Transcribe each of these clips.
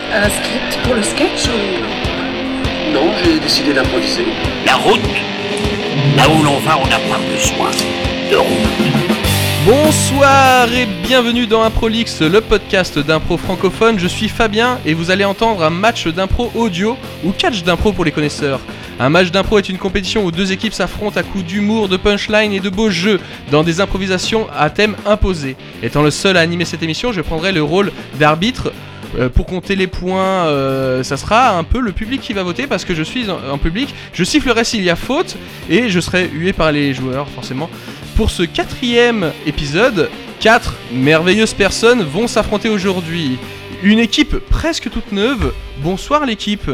Un script pour le sketch ou... Non, j'ai décidé d'improviser. La route, là où l'on va, on n'a pas besoin de route. Bonsoir et bienvenue dans Improlix, le podcast d'impro francophone. Je suis Fabien et vous allez entendre un match d'impro audio ou catch d'impro pour les connaisseurs. Un match d'impro est une compétition où deux équipes s'affrontent à coups d'humour, de punchline et de beaux jeux dans des improvisations à thème imposé. Étant le seul à animer cette émission, je prendrai le rôle d'arbitre. Pour compter les points, ça sera un peu le public qui va voter parce que je suis en public. Je sifflerai s'il y a faute et je serai hué par les joueurs forcément. Pour ce 4e épisode, 4 merveilleuses personnes vont s'affronter aujourd'hui. Une équipe presque toute neuve. Bonsoir l'équipe.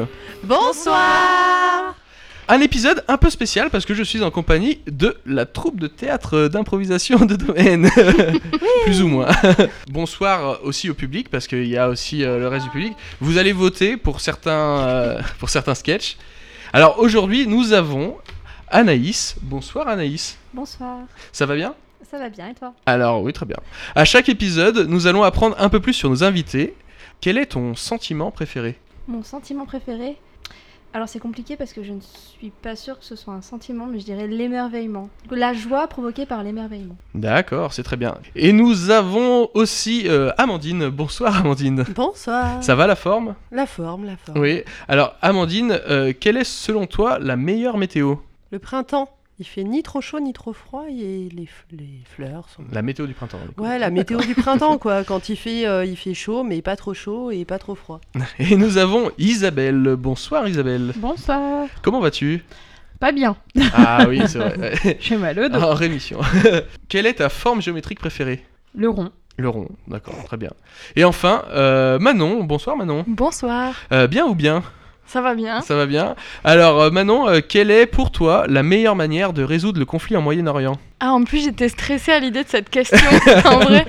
Bonsoir. Un épisode un peu spécial parce que je suis en compagnie de la troupe de théâtre d'improvisation de domaine. Plus ou moins. Bonsoir aussi au public parce qu'il y a aussi le reste du public. Vous allez voter pour certains sketchs. Alors aujourd'hui nous avons Anaïs. Bonsoir Anaïs. Bonsoir. Ça va bien ? Ça va bien et toi ? Alors oui, très bien. À chaque épisode, nous allons apprendre un peu plus sur nos invités. Quel est ton sentiment préféré ? Mon sentiment préféré ? Alors c'est compliqué parce que je ne suis pas sûre que ce soit un sentiment, mais je dirais l'émerveillement. La joie provoquée par l'émerveillement. D'accord, c'est très bien. Et nous avons aussi Amandine. Bonsoir Amandine. Bonsoir. Ça va la forme ? La forme. Oui. Alors Amandine, quelle est selon toi la meilleure météo ? Le printemps. Il fait ni trop chaud ni trop froid et les fleurs sont... La météo du printemps. Ouais, la météo du printemps quoi. Quand il fait chaud mais pas trop chaud et pas trop froid. Et nous avons Isabelle. Bonsoir Isabelle. Bonsoir. Comment vas-tu ? Pas bien. Ah oui, c'est vrai. J'ai mal au dos. En rémission. Quelle est ta forme géométrique préférée ? Le rond. Le rond, d'accord, très bien. Et enfin, Manon. Bonsoir Manon. Bonsoir. Bien ou bien ? Ça va bien. Ça va bien. Alors Manon, quelle est pour toi la meilleure manière de résoudre le conflit en Moyen-Orient ? Ah, en plus j'étais stressée à l'idée de cette question, en vrai.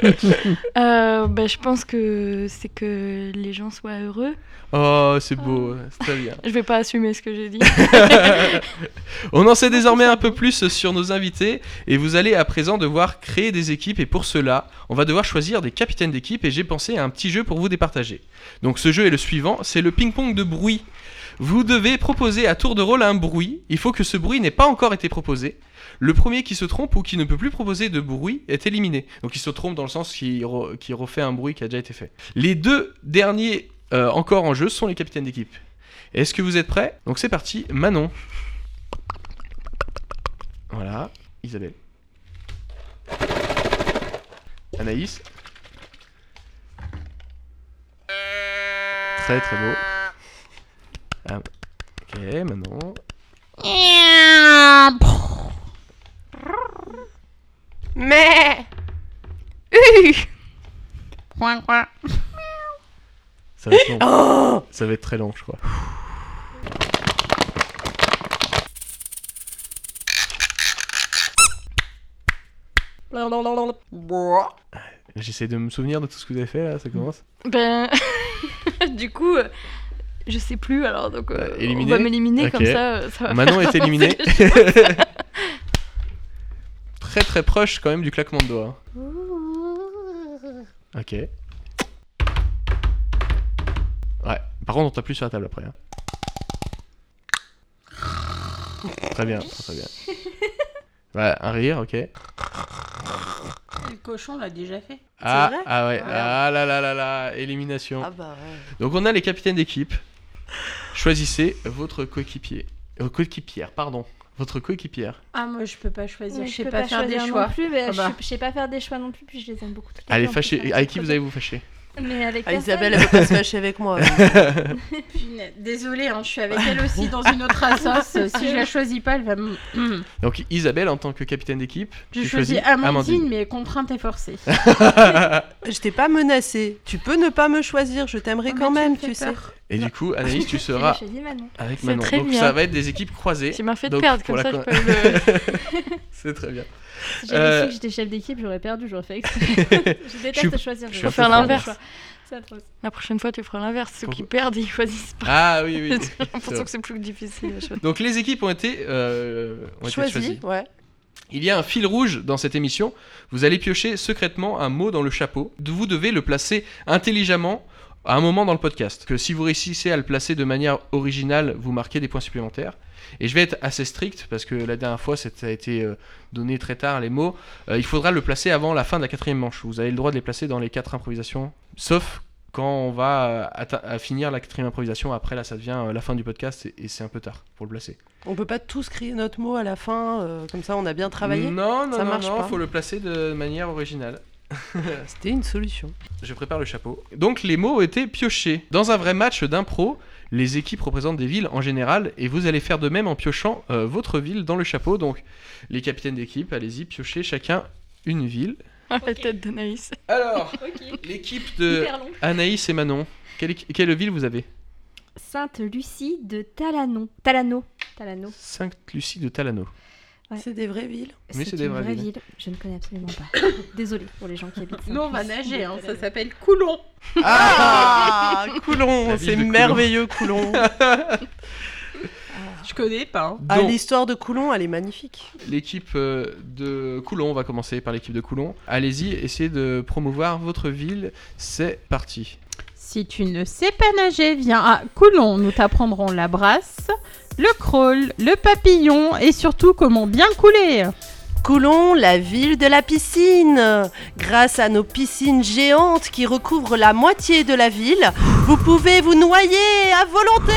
Je pense que c'est que les gens soient heureux. Oh, c'est beau, c'est très bien. Je vais pas assumer ce que j'ai dit. On en sait désormais un peu plus sur nos invités et vous allez à présent devoir créer des équipes et pour cela, on va devoir choisir des capitaines d'équipe et j'ai pensé à un petit jeu pour vous départager. Donc ce jeu est le suivant, c'est le ping-pong de bruit. Vous devez proposer à tour de rôle un bruit, il faut que ce bruit n'ait pas encore été proposé. Le premier qui se trompe ou qui ne peut plus proposer de bruit est éliminé. Donc il se trompe dans le sens qu'il refait un bruit qui a déjà été fait. Les deux derniers encore en jeu sont les capitaines d'équipe. Est-ce que vous êtes prêts ? Donc c'est parti, Manon. Voilà, Isabelle. Anaïs. Très très beau. Ah, ok, Manon. Mais Ça va être long. Oh, ça va être très long, je crois. J'essaie de me souvenir de tout ce que vous avez fait là, ça commence. Du coup, je sais plus alors, donc éliminé. on va m'éliminer. Okay. Comme ça va Manon faire est éliminée. Très très proche quand même du claquement de doigts. Ok. Ouais, par contre on tape plus sur la table après. Hein. Très bien, très bien. Ouais, un rire, ok. Le cochon l'a déjà fait. Ah, vrai ah ouais, ah là là là là, élimination. Ah bah ouais. Donc on a les capitaines d'équipe. Choisissez votre coéquipier. Coéquipière, pardon. Votre coéquipière. Ah, moi je peux pas choisir, Ouais, je sais pas faire des choisir choix. non plus, mais Ah bah. je sais pas faire des choix non plus, puis je les aime beaucoup. toutes les Allez, deux, en plus, fâchez. ça Avec me qui fait vous allez vous fâcher ? Mais avec Ah, personne. Isabelle elle veut pas se fâcher avec moi. Punaise, désolée, hein, je suis avec elle aussi dans une autre assoce. Si je la choisis pas, elle va me... Donc Isabelle en tant que capitaine d'équipe. Je tu choisis choisis Amandine, mais contrainte et forcée. Je t'ai pas menacée. Tu peux ne pas me choisir, je t'aimerais Oh, quand mais même, tu me tu fais sais. peur. Et du coup, Anaïs, tu J'ai seras choisi Manon. avec C'est Manon. très Donc bien. ça va être des équipes croisées. Tu m'as fait Donc, perdre, pour comme la ça con- je peux le... C'est très bien. Si j'avais su que j'étais chef d'équipe, j'aurais perdu, j'aurais fait exprès. Je déteste choisir. je suis je un Faut faire peu fort. l'inverse. C'est atroce. La prochaine fois, tu feras l'inverse. Ceux qui Pourquoi perdent, ils choisissent pas. Ah oui, oui. J'ai l'impression que c'est plus difficile. à choisir. Donc les équipes ont été choisies. Ouais. Il y a un fil rouge dans cette émission. Vous allez piocher secrètement un mot dans le chapeau. Vous devez le placer intelligemment à un moment dans le podcast. Que si vous réussissez à le placer de manière originale, vous marquez des points supplémentaires. Et je vais être assez strict parce que la dernière fois ça a été donné très tard les mots. Il faudra le placer avant la fin de la 4e manche. Vous avez le droit de les placer dans les 4 improvisations, sauf quand on va à finir la 4e improvisation. Après là ça devient la fin du podcast et c'est un peu tard pour le placer. On peut pas tous crier notre mot à la fin, comme ça on a bien travaillé. Non, ça marche pas. Faut le placer de manière originale. C'était une solution. Je prépare le chapeau. Donc les mots ont été piochés. Dans un vrai match d'impro, les équipes représentent des villes en général et vous allez faire de même en piochant votre ville dans le chapeau. Donc les capitaines d'équipe, allez-y, piochez chacun une ville. La tête d'Anaïs. Alors, l'équipe de Anaïs et Manon, quelle ville vous avez ? Sainte-Lucie de Talano. Sainte-Lucie de Talano. Ouais. C'est des vraies villes. Oui, c'est des vraies villes. Je ne connais absolument pas. Désolée pour les gens qui habitent. Nous, on va nager, hein, ça s'appelle Coulon. Ah, Coulon, La ville c'est de Coulon. merveilleux Coulon. Je connais pas. Hein. Ah, Donc, l'histoire de Coulon, elle est magnifique. l'équipe de Coulon, on va commencer par l'équipe de Coulon. Allez-y, essayez de promouvoir votre ville. C'est parti. Si tu ne sais pas nager, viens à Coulon. Nous t'apprendrons la brasse, le crawl, le papillon et surtout comment bien couler. Coulon, la ville de la piscine. Grâce à nos piscines géantes qui recouvrent la moitié de la ville, vous pouvez vous noyer à volonté.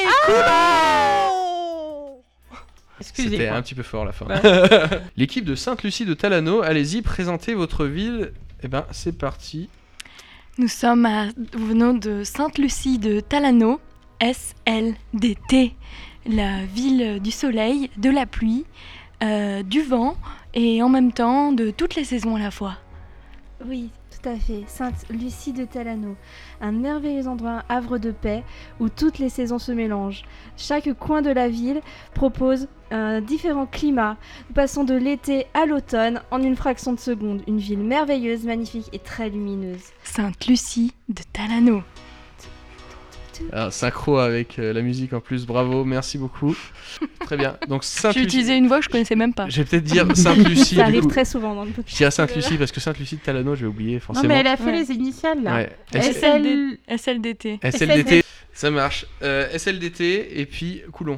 Coulon. C'était Excusez-moi. un petit peu fort la fin. L'équipe de Sainte-Lucie de Talano, allez-y, présentez votre ville. Eh ben, c'est parti. Nous venons de Sainte-Lucie de Talano, SLDT, la ville du soleil, de la pluie, du vent et en même temps de toutes les saisons à la fois. Oui, tout à fait. Sainte-Lucie de Talano. Un merveilleux endroit, un havre de paix, où toutes les saisons se mélangent. Chaque coin de la ville propose un différent climat. Nous passons de l'été à l'automne en une fraction de seconde. Une ville merveilleuse, magnifique et très lumineuse. Sainte-Lucie de Talano. Alors, synchro avec la musique en plus, bravo, merci beaucoup. Très bien. Donc J'ai Sainte-Lucie. utilisé une voix que je connaissais même pas. Je vais peut-être dire Sainte-Lucie. Ça du arrive coup. très souvent dans le Je podcast. dirais Sainte-Lucie parce que Sainte-Lucie de Talano, j'ai oublié Non, forcément. mais elle a fait Ouais. les initiales là. Ouais. SLDT. SLDT, ça marche. SLDT et puis Coulon.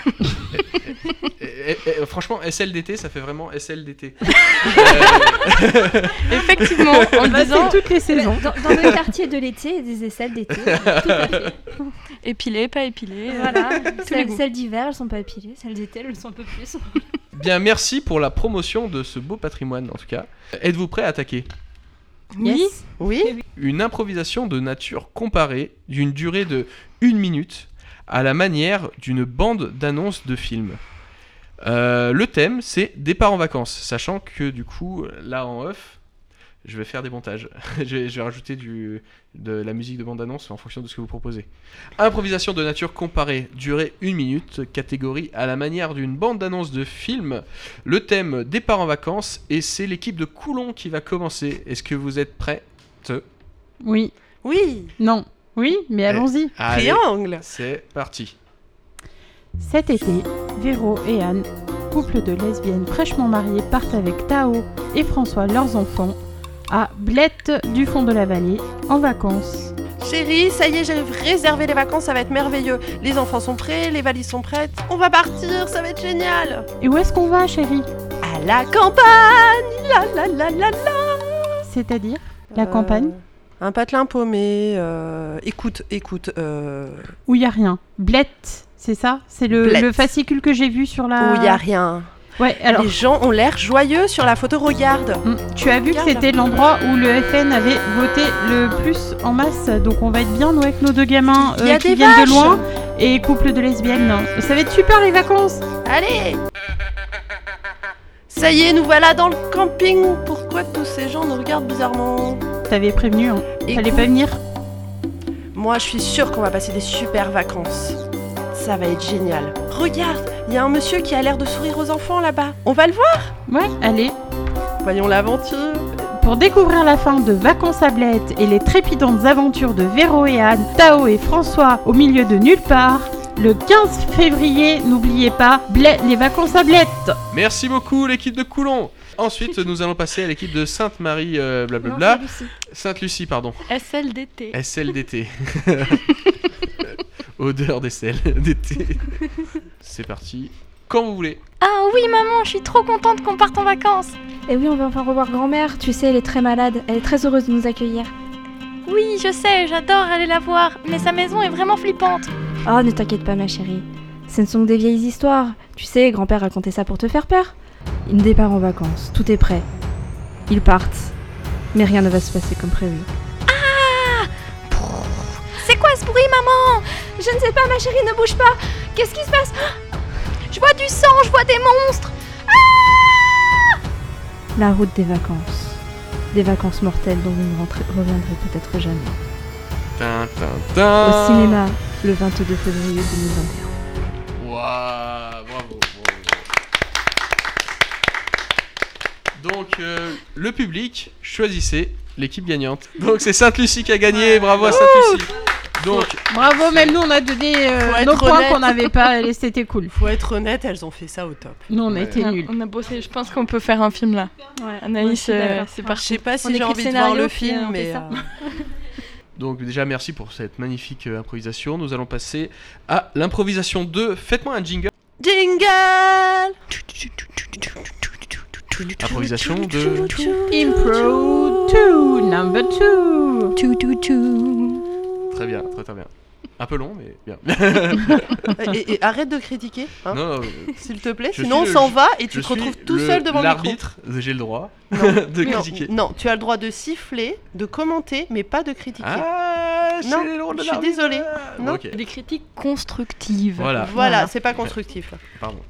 Franchement, SLDT, ça fait vraiment SLDT. Effectivement, en Bah, disant c'est toutes les saisons. Dans le quartier de l'été, il y a des aisselles d'été. Tout à fait. épilé, pas épilé. Voilà. les goûts. Celles d'hiver, elles sont pas épilées. Celles d'été, elles le sont un peu plus. Bien, merci pour la promotion de ce beau patrimoine en tout cas. Êtes-vous prêts à attaquer ? Oui. Yes. Oui. Une improvisation de nature comparée d'une durée de 1 minute à la manière d'une bande d'annonces de film. Le thème, c'est départ en vacances, sachant que du coup, là en off, je vais faire des montages. je vais rajouter de la musique de bande-annonce en fonction de ce que vous proposez. Improvisation de nature comparée, durée 1 minute, catégorie à la manière d'une bande-annonce de film. Le thème, départ en vacances, et c'est l'équipe de Coulon qui va commencer. Est-ce que vous êtes prêts ? Oui. Oui. Non. Oui, mais allons-y. Allez, Triangle. c'est parti. Cet été, Véro et Anne, couple de lesbiennes fraîchement mariées, partent avec Tao et François, leurs enfants, à Blette du fond de la vallée, en vacances. Chérie, ça y est, j'ai réservé les vacances, ça va être merveilleux. Les enfants sont prêts, les valises sont prêtes. On va partir, ça va être génial. Et où est-ce qu'on va, chérie ? À la campagne. La la la la la. C'est-à-dire la campagne Un patelin paumé. Écoute. où il y a rien. Blette, c'est ça ? C'est Blette. le fascicule que j'ai vu sur la... Où il y a rien. Ouais, alors... Les gens ont l'air joyeux sur la photo, regarde. Tu as vu que Regarde. c'était l'endroit où le FN avait voté le plus en masse, donc on va être bien, nous, avec nos deux gamins Il y a qui des viennent vaches. de loin, et couple de lesbiennes. Ça va être super les vacances. Allez. Ça y est, nous voilà dans le camping. Pourquoi tous ces gens nous regardent bizarrement? T'avais prévenu, hein. Fallait Écoute, pas venir. moi je suis sûre qu'on va passer des super vacances. Ça va être génial. Regarde, il y a un monsieur qui a l'air de sourire aux enfants là-bas. On va le voir. Ouais, allez. Voyons l'aventure. Pour découvrir la fin de Vacances à Blette et les trépidantes aventures de Véro et Anne, Tao et François au milieu de nulle part, le 15 février, n'oubliez pas, les vacances à Blette. Merci beaucoup l'équipe de Coulon. Ensuite, nous allons passer à l'équipe de Sainte-Marie, Non, blablabla. c'est Lucie. Sainte-Lucie, pardon. SLDT. SLDT. Odeur d'aisselle d'été. C'est parti. Quand vous voulez. Ah oui, maman, je suis trop contente qu'on parte en vacances. Et oui, on va enfin revoir grand-mère. Tu sais, elle est très malade. Elle est très heureuse de nous accueillir. Oui, je sais, j'adore aller la voir, mais sa maison est vraiment flippante. Oh, ne t'inquiète pas, ma chérie. Ce ne sont que des vieilles histoires. Tu sais, grand-père racontait ça pour te faire peur. Ils départent en vacances. Tout est prêt. Ils partent. Mais rien ne va se passer comme prévu. C'est quoi ce bruit, maman? Je ne sais pas, ma chérie, ne bouge pas. Qu'est-ce qui se passe? Je vois du sang, je vois des monstres. La route des vacances. Des vacances mortelles dont vous ne reviendrez peut-être jamais. Tin, tin, tin. Au cinéma, le 22 février 2021. Waouh, bravo. Donc, le public, choisissez l'équipe gagnante. Donc, c'est Sainte-Lucie qui a gagné. Bravo à Sainte-Lucie. Donc, Bravo, même nous on a donné Faut nos être points honnête. qu'on n'avait pas et c'était cool. Faut être honnête, elles ont fait ça au top. Nous on a Ouais. été nuls. On a bossé, je pense qu'on peut faire un film là. Ouais, Anaïs, c'est Je parti. sais pas On si j'ai écrit envie le de voir le scénario, puis film, on fait mais ça. donc, déjà, merci pour cette magnifique improvisation. Nous allons passer à l'improvisation 2. Faites-moi un jingle. Jingle. Improvisation 2. Impro 2, number 2. Très bien, très bien. Un peu long, mais bien. Et arrête de critiquer, hein, Non, s'il te plaît. je Sinon, on suis s'en le- va et tu je te retrouves suis tout seul devant le micro. l'arbitre, j'ai le droit Non. de Non, critiquer. non, tu as le droit de siffler, de commenter, mais pas de critiquer. Ah, Non, c'est le rôle de je suis l'arbitre. désolée. Non. Ok, Des critiques constructives. voilà, Voilà, c'est pas constructif. pardon.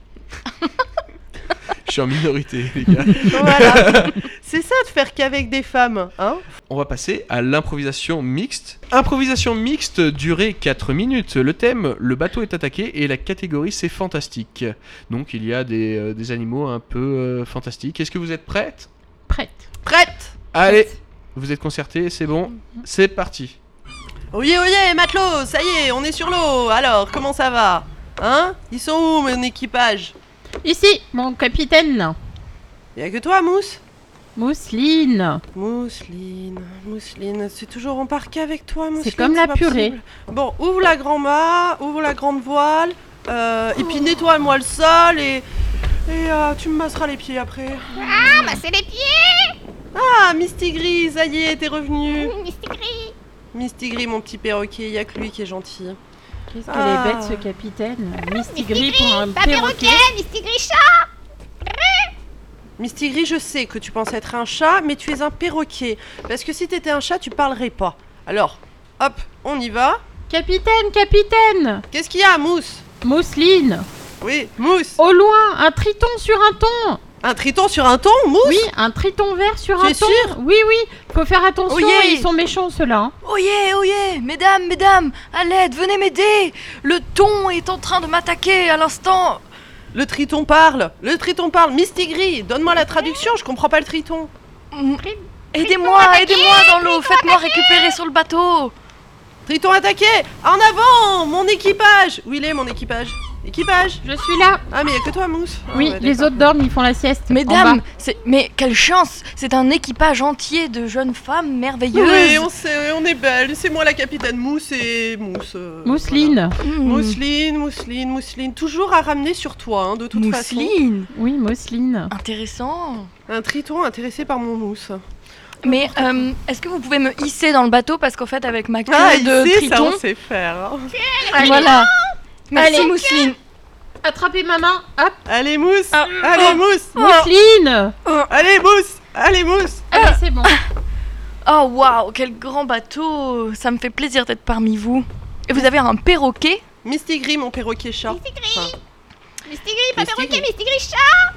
Je suis en minorité, les gars. Voilà. C'est ça de faire qu'avec des femmes, hein. On va passer à l'improvisation mixte. Improvisation mixte, durée 4 minutes. Le thème, le bateau est attaqué et la catégorie, c'est fantastique. Donc il y a des animaux un peu fantastiques. Est-ce que vous êtes prêtes? Prête. Prête. Allez, vous êtes concertés, c'est bon. C'est parti. Oyez, oyez, matelot, ça y est, on est sur l'eau. Alors, comment ça va? Hein? Ils sont où, mon équipage? Ici, mon capitaine. Y'a que toi, Mousse? Mousseline. Mousseline, c'est toujours embarqué avec toi, Mousseline. C'est comme la pas purée. possible. Bon, ouvre la grand-mât, ouvre la grande voile, et puis nettoie-moi le sol et tu me masseras les pieds après. Ah, bah c'est les pieds, Ah, Misty Gris, ça y est, t'es revenu. Misty Gris. Misty Gris, mon petit perroquet, y a que lui qui est gentil. Qu'est-ce qu'elle Ah. est bête ce capitaine. Misty Misty Gris pour un Pas perroquet. perroquet, Misty Gris chat. Misty Gris, je sais que tu penses être un chat, mais tu es un perroquet. Parce que si t'étais un chat, tu parlerais pas. Alors, hop, on y va. Capitaine, capitaine. Qu'est-ce qu'il y a, Mousse? Mousseline. Oui, Mousse. Au loin, un triton sur un thon. Un triton sur un thon, Mousse? Oui, un triton vert sur Tu un es thon. sûre? Oui, oui. Faut faire attention, Oh yeah. ils sont méchants ceux-là. hein. Oyez, mesdames, à l'aide, venez m'aider. Le thon est en train de m'attaquer à l'instant. Le triton parle. Misty Gris, donne-moi la traduction, je comprends pas le triton. Aidez-moi dans l'eau, faites-moi récupérer sur le bateau. Triton attaqué. En avant, mon équipage. Où il est, mon équipage? Équipage. Je suis là. Ah, mais y a que toi, Mousse. Ah, Oui, ouais, les d'accord. autres dorment, ils font la sieste. en Mesdames, bas. mais quelle chance. C'est un équipage entier de jeunes femmes merveilleuses. Oui, on est belle. C'est moi la capitaine Mousse et Mousse. Mousseline. Mousseline. Toujours à ramener sur toi, hein, de toute façon. Mousseline. Oui, Mousseline. Intéressant. Un triton intéressé par mon Mousse. Mais est-ce que vous pouvez me hisser dans le bateau parce qu'en fait avec ma queue Ah, de ici, ça triton, on sait faire. hein. voilà. Merci Allez. Mousseline. Attrapez ma main. Hop. Allez, Mousse. Ah. Allez, Mousse. Mousseline. Allez, Mousse. Allez, Mousse. Allez, c'est bon. Oh waouh, quel grand bateau. Ça me fait plaisir d'être parmi vous. Et vous avez un perroquet? Misty Gris, mon perroquet chat. Misty Gris. Misty Gris, pas Misty perroquet, Gris. Misty Gris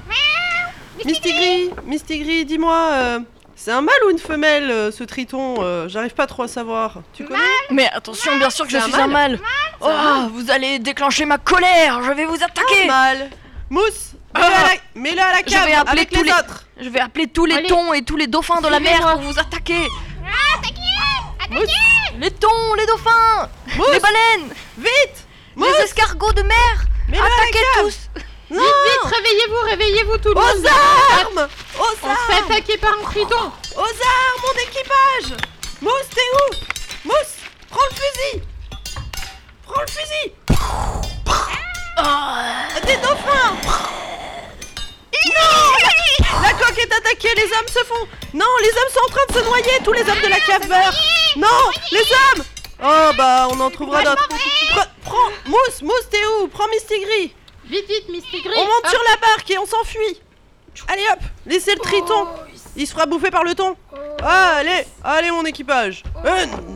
chat. Misty Gris, dis-moi, c'est un mâle ou une femelle, ce triton? J'arrive pas trop à savoir. Tu connais? Mais attention, bien sûr que je C'est un suis un mâle. C'est un Oh, vous allez déclencher ma colère. Je vais vous attaquer. Mâle. Mousse, mets-le à la Je vais cave appeler avec tous les les- autres. Je vais appeler tous les Allez. thons et tous les dauphins de la mer Suivez-moi. pour vous attaquer. Mousse, Les thons, les dauphins, Mousse, les baleines, vite. Mousse, les escargots de mer. mets-le à la Attaquez cave. tous. Non. Vite, réveillez-vous tout le Aux monde. armes. Aux On se fait armes. attaquer par un triton. Aux armes, mon équipage. Mousse, t'es où? Mousse, prends le fusil. Prends le fusil. Des dauphins. Non, la coque est attaquée, les hommes se font... Non, les hommes sont en train de se noyer, tous les hommes de la cave meurent. Non, les hommes. Oh bah, on en trouvera d'autres. Prends, Mousse, t'es où? Prends Mistigris. Vite, Misty Gris. On monte sur la barque et on s'enfuit. Allez hop, laissez le triton. Il se fera bouffer par le thon. Allez mon équipage. Une,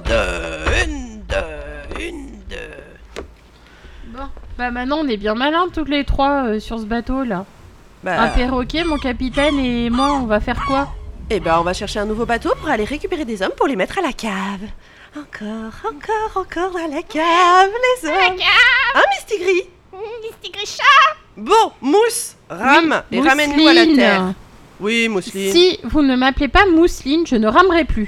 deux. Bon. Bah maintenant on est bien malins toutes les trois sur ce bateau là. Un perroquet, mon capitaine et moi, on va faire quoi? Eh ben on va chercher un nouveau bateau pour aller récupérer des hommes pour les mettre à la cave. Encore à la cave, les hommes. Hein, Mistigris? Mistigris Bon, Mousse, rame et Oui, ramène-nous à la Mousseline. terre. Oui, Mousseline. Si vous ne m'appelez pas Mousseline, je ne ramerai plus.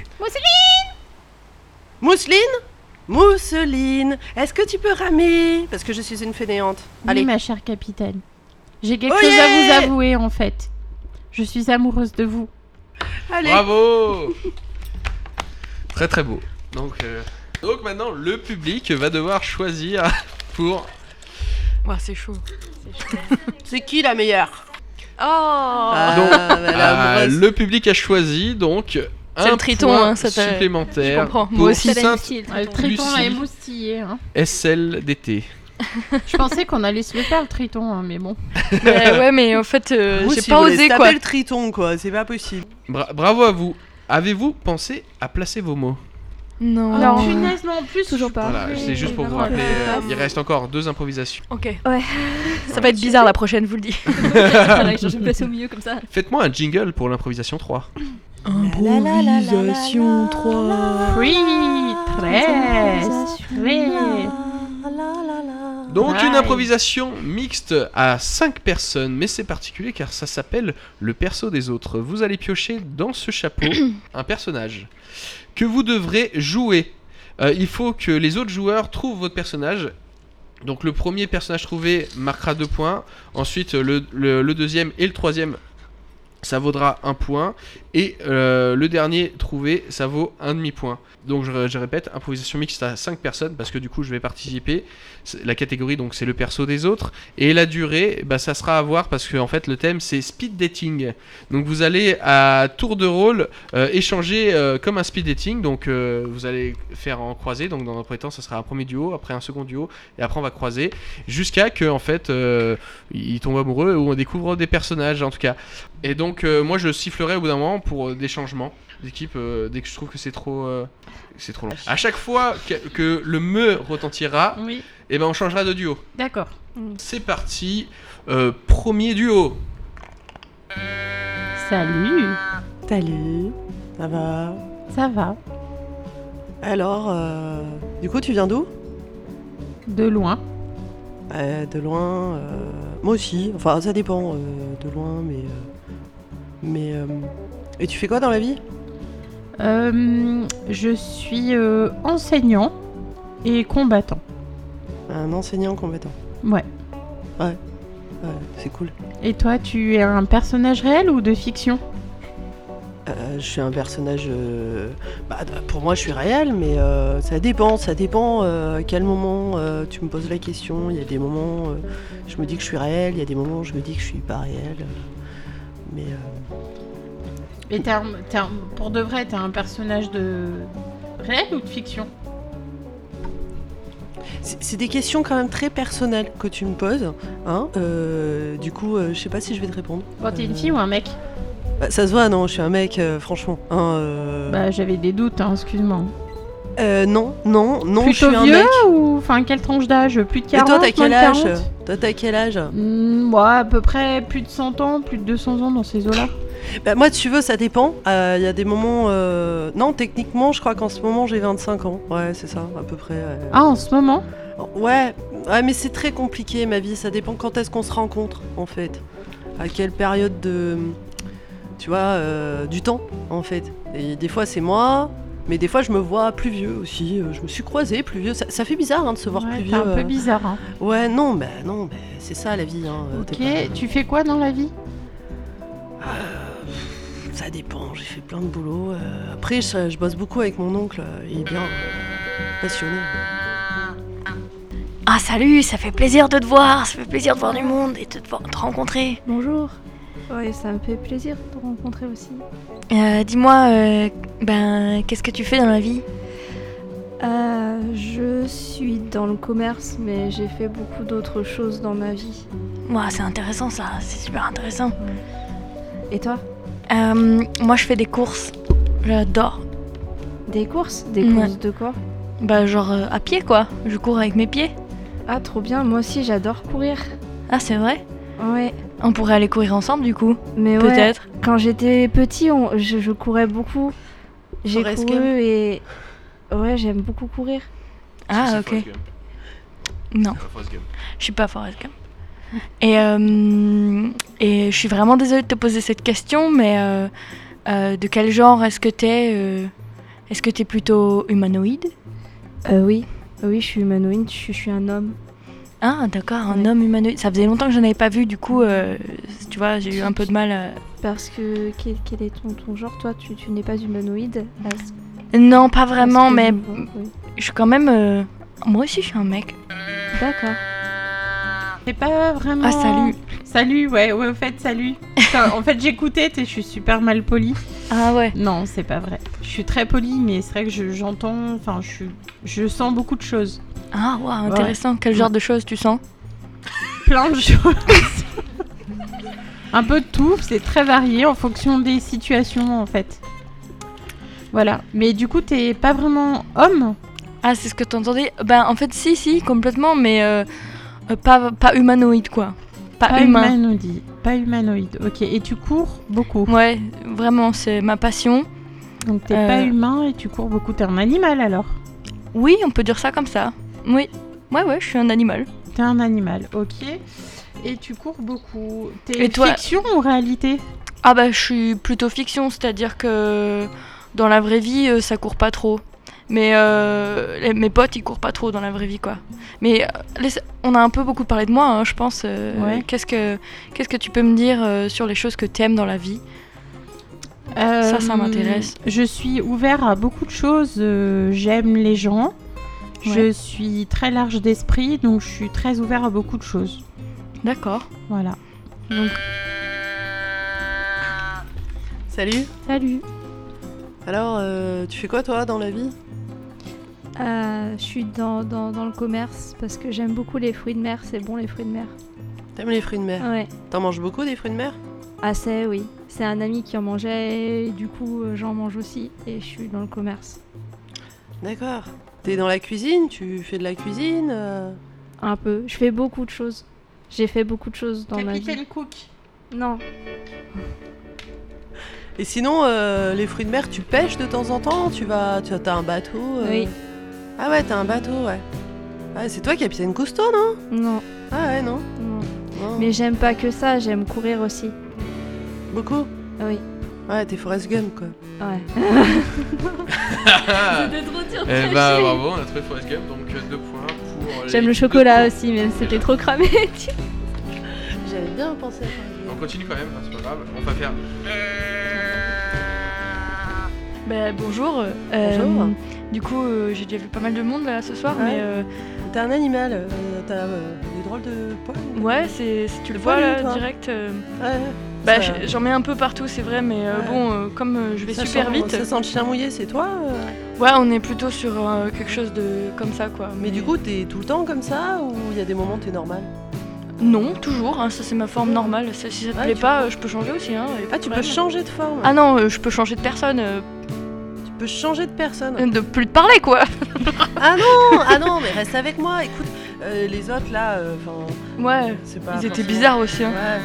Mousseline, est-ce que tu peux ramer? Parce que je suis une fainéante. Allez. Oui, ma chère capitaine. J'ai quelque Oh chose à yeah vous avouer en fait. Je suis amoureuse de vous. Allez. Bravo. Très très beau. Donc maintenant, le public va devoir choisir pour... C'est chaud. C'est qui la meilleure? Oh le public a choisi donc C'est un le triton, point hein, ça t'a- supplémentaire je comprends. pour Moi aussi. Le triton Lucie. est moustillé. Hein. SLDT. Je pensais qu'on allait se le faire le triton, hein, mais bon. Ouais, mais en fait, Mousse, j'ai il pas voulait osé se quoi. taper le triton, quoi. C'est pas possible. Bravo à vous. Avez-vous pensé à placer vos mots? Non. Non. Punaise, non, en plus. Toujours pas. Voilà, c'est juste pour vous vraiment, rappeler, ouais. il reste encore 2 improvisations. Ok. Ouais. Ça va être bizarre la prochaine, vous le dis. Voilà, je me place au milieu comme ça. Faites-moi un jingle pour l'improvisation 3. Improvisation 3. Oui, très. Donc une Nice. improvisation mixte à 5 personnes, mais c'est particulier car ça s'appelle le perso des autres. Vous allez piocher dans ce chapeau un personnage que vous devrez jouer. Il faut que les autres joueurs trouvent votre personnage. Donc le premier personnage trouvé marquera 2 points. Ensuite le deuxième et le troisième, ça vaudra 1 point. Et le dernier trouvé, ça vaut 1 demi-point. Donc je répète, improvisation mixte à 5 personnes parce que du coup je vais participer. La catégorie donc c'est le perso des autres. Et la durée, bah, ça sera à voir parce que en fait le thème c'est speed dating. Donc vous allez à tour de rôle échanger comme un speed dating. Donc vous allez faire en croisée. Donc dans un premier temps ça sera un premier duo, après un second duo et après on va croiser jusqu'à que en fait ils tombent amoureux ou on découvre des personnages en tout cas. Et donc moi je sifflerai au bout d'un moment pour des changements d'équipe dès que je trouve que c'est trop long. À chaque fois que le me retentira, Oui, et ben on changera de duo. d'accord. C'est parti. Premier duo. Salut, Salut. Ça va? ça va? Alors, du coup, tu viens d'où? De loin. De loin. Moi aussi. Enfin, ça dépend. De loin, mais. Et tu fais quoi dans la vie? Je suis enseignant et combattant. Un enseignant combattant. Ouais. Ouais, c'est cool. Et toi, tu es un personnage réel ou de fiction? Je suis un personnage. Pour moi, je suis réel, mais ça dépend. Ça dépend à quel moment tu me poses la question. Il y a des moments, je me dis que je suis réel. Il y a des moments où je me dis que je suis pas réel. Mais Et pour de vrai, t'es un personnage de réel ou de fiction? c'est des questions quand même très personnelles que tu me poses. Hein. Du coup, je sais pas si je vais te répondre. Bon, t'es une fille ou un mec? Bah, ça se voit, non, je suis un mec, franchement. Hein, Bah, j'avais des doutes, hein, excuse-moi. non, je Plutôt suis un vieux mec. ou enfin quel tranche d'âge? Plus de Et 40, toi, t'as quel moins de âge? 40? Toi, t'as quel âge? Ouais, à peu près plus de 100 ans, plus de 200 ans dans ces eaux-là. Bah, moi, tu veux, ça dépend. Il y a des moments... Non, techniquement, je crois qu'en ce moment, j'ai 25 ans. Ouais, c'est ça, à peu près. Ah, en ce moment? Ouais, mais c'est très compliqué, ma vie. Ça dépend quand est-ce qu'on se rencontre, en fait. À quelle période de... Tu vois, du temps, en fait. Et des fois, c'est moi. Mais des fois, je me vois plus vieux aussi. Je me suis croisée plus vieux. Ça fait bizarre de se voir Ouais, plus t'es vieux. un peu bizarre. Hein. Ouais, non, c'est ça la vie. Ok, tu fais quoi dans la vie? Ça dépend, j'ai fait plein de boulot. Après, je bosse beaucoup avec mon oncle. Il est bien passionné. Ah salut, ça fait plaisir de te voir, ça fait plaisir de voir du monde et de te rencontrer. Bonjour. Ouais, ça me fait plaisir de te rencontrer aussi. Dis-moi, qu'est-ce que tu fais dans la vie? Je suis dans le commerce, mais j'ai fait beaucoup d'autres choses dans ma vie. Ouah, c'est intéressant ça, c'est super intéressant. Et toi? Moi je fais des courses, j'adore. Des courses? Des Ouais. courses de quoi? Bah genre à pied quoi, je cours avec mes pieds. Ah, trop bien, moi aussi j'adore courir. Ah c'est vrai? Ouais. On pourrait aller courir ensemble du coup, Mais ouais, peut-être. quand j'étais petit, je courais beaucoup. J'ai Forrest couru Gump. et... Ouais, j'aime beaucoup courir. Ah C'est ok. Forrest Gump. Non, C'est pas Forrest Gump. je suis pas Forrest Gump. Et je suis vraiment désolée de te poser cette question, mais de quel genre est-ce que t'es Est-ce que t'es plutôt humanoïde? Oui, je suis humanoïde, je suis un homme. Ah d'accord, un Ouais. homme humanoïde. Ça faisait longtemps que je n'avais pas vu, du coup, tu vois, j'ai eu un peu de mal à... Parce que quel est ton genre? Toi, tu n'es pas humanoïde. Non, pas vraiment, mais Oui. je suis quand même... Moi aussi, je suis un mec. D'accord. C'est pas vraiment... Ah, salut. Salut, ouais, au fait, salut. Putain, en fait, j'écoutais, je suis super mal polie. Ah ouais. Non, c'est pas vrai. Je suis très polie, mais c'est vrai que j'entends... Enfin, je sens beaucoup de choses. Ah ouais, intéressant. Quel genre de choses tu sens? Plein de choses. Un peu de tout, c'est très varié en fonction des situations, en fait. Voilà. Mais du coup, t'es pas vraiment homme? Ah, c'est ce que t'entendais? Ben, en fait, si, complètement, mais pas humanoïde, quoi. Pas humain. Humanoïde. Pas humanoïde, ok. Et tu cours beaucoup. Ouais, vraiment, c'est ma passion. Donc t'es pas humain et tu cours beaucoup. T'es un animal, alors? Oui, on peut dire ça comme ça. Oui. Ouais, je suis un animal. T'es un animal, ok. Et tu cours beaucoup. T'es Et toi? fiction ou réalité? Ah bah, je suis plutôt fiction, c'est-à-dire que dans la vraie vie, ça court pas trop. Mais mes potes, ils courent pas trop dans la vraie vie, quoi. Mais on a un peu beaucoup parlé de moi, hein, je pense. Ouais. Qu'est-ce que tu peux me dire sur les choses que t'aimes dans la vie? Ça m'intéresse. Je suis ouvert à beaucoup de choses. J'aime les gens. Ouais. Je suis très large d'esprit, donc je suis très ouvert à beaucoup de choses. D'accord. Voilà. Donc, Salut. Salut. Alors, tu fais quoi toi dans la vie? Je suis dans le commerce parce que j'aime beaucoup les fruits de mer. C'est bon, les fruits de mer. T'aimes les fruits de mer? Ouais. T'en manges beaucoup des fruits de mer? Assez, oui. C'est un ami qui en mangeait et du coup, j'en mange aussi. Et je suis dans le commerce. D'accord. T'es dans la cuisine? Tu fais de la cuisine? Un peu. Je fais beaucoup de choses. J'ai fait beaucoup de choses dans ma vie. Capitaine Cook. Non. Et sinon, les fruits de mer, tu pêches de temps en temps? T'as un bateau? Oui. Ah ouais, t'as un bateau, ouais. Ah, c'est toi Capitaine Cousteau, non? Non. Ah ouais, non? Non. Non. Mais j'aime pas que ça, j'aime courir aussi. Beaucoup? Oui. Ouais, t'es Forrest Gump, quoi. Ouais. C'était trop dur de Eh bah bravo, on a trouvé Forrest Gump, donc 2 points pour... les J'aime le deux chocolat points. aussi, mais c'était trop cramé. J'avais bien pensé à Forrest On Gump. continue quand même, hein, c'est pas grave. On va faire... Bah, bonjour. Bonjour. Du coup, j'ai déjà vu pas mal de monde là ce soir, Ouais. mais T'es un animal, t'as des drôles de poils. ouais, si tu le C'est vois poilu, là toi. direct. Ouais. Bah, Ça- j'en mets un peu partout, c'est vrai, mais Ouais. bon, comme je vais ça super sent- vite. Ça sent le chien mouillé, c'est toi? Ouais, on est plutôt sur quelque chose de comme ça, quoi. Mais du coup, t'es tout le temps comme ça ou il y a des moments où t'es normal? Non, toujours. Hein, ça c'est ma forme normale. Si ça te Ouais, plaît tu pas, je peux changer aussi. Hein, y a pas Ah, de tu peux problème. changer de forme? Ah non, je peux changer de personne. Tu peux changer de personne? De plus te parler, quoi. Ah non, mais reste avec moi, écoute. Les autres là, enfin, Ouais. c'est pas. Ils étaient forcément- bizarres aussi. Hein. Ouais.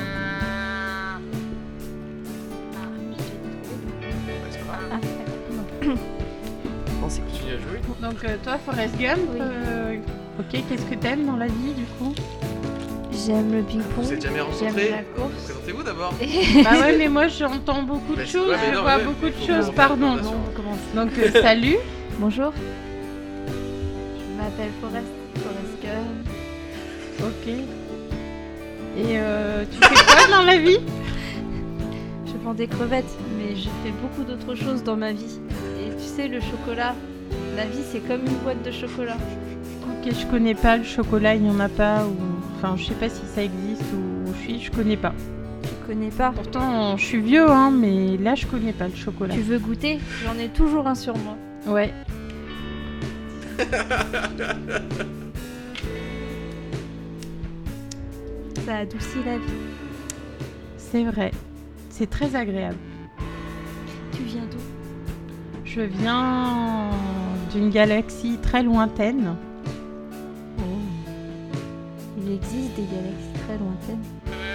Ouais, c'est pas grave, Ah, d'accord. Bon, c'est continue à jouer. Donc toi, Forrest Gump, Oui. ok, qu'est-ce que t'aimes dans la vie, du coup? J'aime le ping-pong. Vous êtes jamais J'aime rencontrés? la course. Présentez-vous d'abord. Bah ouais, mais moi j'entends beaucoup de Mais c'est- choses, ouais, mais je non, vois mais beaucoup de faut choses, faire pardon. attention. Bon, on commence. Donc salut. Bonjour. Je m'appelle Forrest Gump. Ok. Et tu fais quoi dans la vie? Je vends des crevettes, mais je fais beaucoup d'autres choses dans ma vie. Et tu sais, le chocolat, la vie c'est comme une boîte de chocolat. Ok, je connais pas le chocolat, il y en a pas, ou... Enfin, je sais pas si ça existe ou je connais pas. Tu connais pas? Pourtant, je suis vieux, hein, mais là, je connais pas le chocolat. Tu veux goûter? J'en ai toujours un sur moi. Ouais. Ça adoucit la vie. C'est vrai. C'est très agréable. Tu viens d'où? Je viens d'une galaxie très lointaine. Il existe des galaxies très lointaines.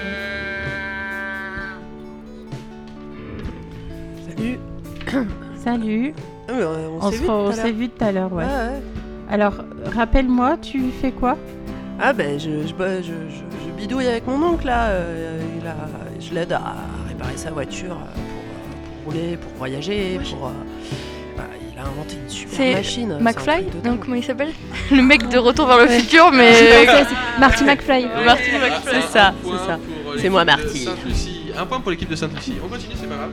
Salut. Salut. Ah, mais on s'est vu tout à s'est l'heure. vu tout à l'heure, ouais. Ouais. Alors, rappelle-moi, tu fais quoi? Ah ben je bidouille avec mon oncle là. Je l'aide à réparer sa voiture pour rouler, pour voyager, il a inventé une super C'est machine. c'est un McFly truc de Non, dingue. comment il s'appelle? Le mec de Retour vers le futur, Je mais. pensais, c'est Marty McFly. Marty McFly. C'est ça, Un point c'est ça. pour C'est l'équipe moi, de Marty. Sainte-Lucie. Un point pour l'équipe de Sainte-Lucie. On continue, c'est pas grave.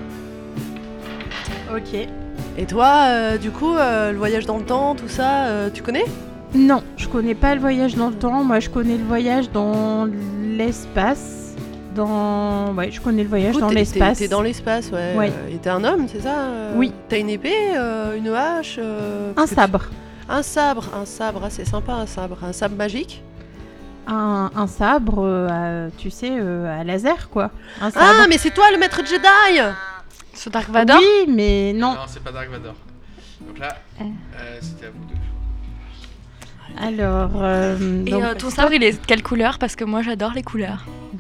Ok. Et toi, du coup, le voyage dans le temps, tout ça, tu connais? Non, je connais pas le voyage dans le temps. Moi, je connais le voyage dans l'espace. Ouais, je connais le voyage Du coup, dans l'espace. T'es dans l'espace, ouais. Ouais. Et t'es un homme, c'est ça? Oui. T'as une épée, une hache Un parce que sabre. Un sabre, ah, c'est sympa, un sabre magique. Un sabre, tu sais, à laser, quoi. Un sabre. Ah, mais c'est toi le maître Jedi! Sur Dark Vador? Oui, mais non. Non, c'est pas Dark Vador. Donc là, c'était à vous deux. Alors, Et donc, ton sabre, il est de quelle couleur? Parce que moi, j'adore les couleurs.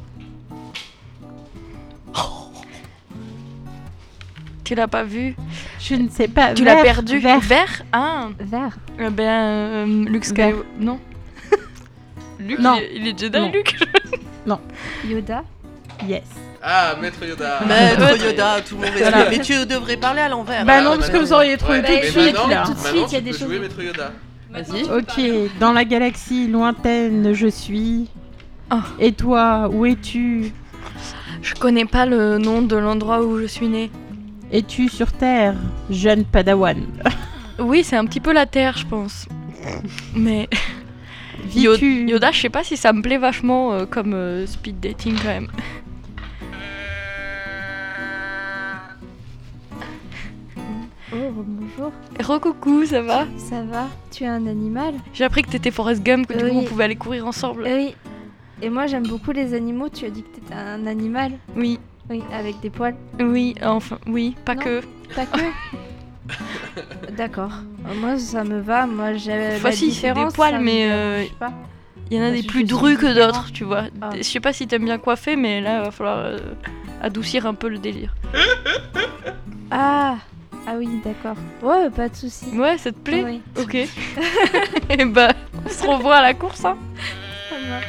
Tu l'as pas vu? je ne sais pas. Tu l'as Vert, perdu? Vert. Ah. Vert. Luke Skywalker. Non. Luke, Non. il est Jedi, Non. Luke. Yoda. Yes. Ah, Maître Yoda. Maître Yoda, tout le monde Voilà. respecte. Mais tu devrais parler à l'envers. Bah hein. non, parce que vous auriez trouvé Ouais, tout de mais suite, maintenant- là. Tout de suite, maintenant, il y a tu des peux choses. jouer Maître Yoda. Vas-y. Ok, dans la galaxie lointaine, je suis. Ah. Et toi, où es-tu? Je connais pas le nom de l'endroit où je suis née. Es-tu sur Terre, jeune padawan? Oui, c'est un petit peu la Terre, je pense. Mais Vis-tu Yoda, je sais pas si ça me plaît vachement comme speed dating quand même. Oh, bonjour. Recoucou, ça va? Ça va? Tu es un animal? J'ai appris que t'étais Forrest Gump, que du coup Oui. on pouvait aller courir ensemble. Oui. Et moi, j'aime beaucoup les animaux. Tu as dit que t'étais un animal? Oui, Oui, avec des poils. oui, enfin, oui, pas Non. que. Pas que. D'accord. Moi, ça me va. Moi, j'ai Enfin, la si, c'est des différence. poils, ça me mais, dérange pas. Il y en a Bah, des c'est plus juste drus que différent. d'autres, tu vois. Ah. Je sais pas si t'aimes bien coiffer, mais là, il va falloir adoucir un peu le délire. Ah. Ah oui, d'accord. Ouais, pas de souci. Ouais, ça te plaît? Oui. Ok. Et bah, on se revoit à la course, hein. Ça marche.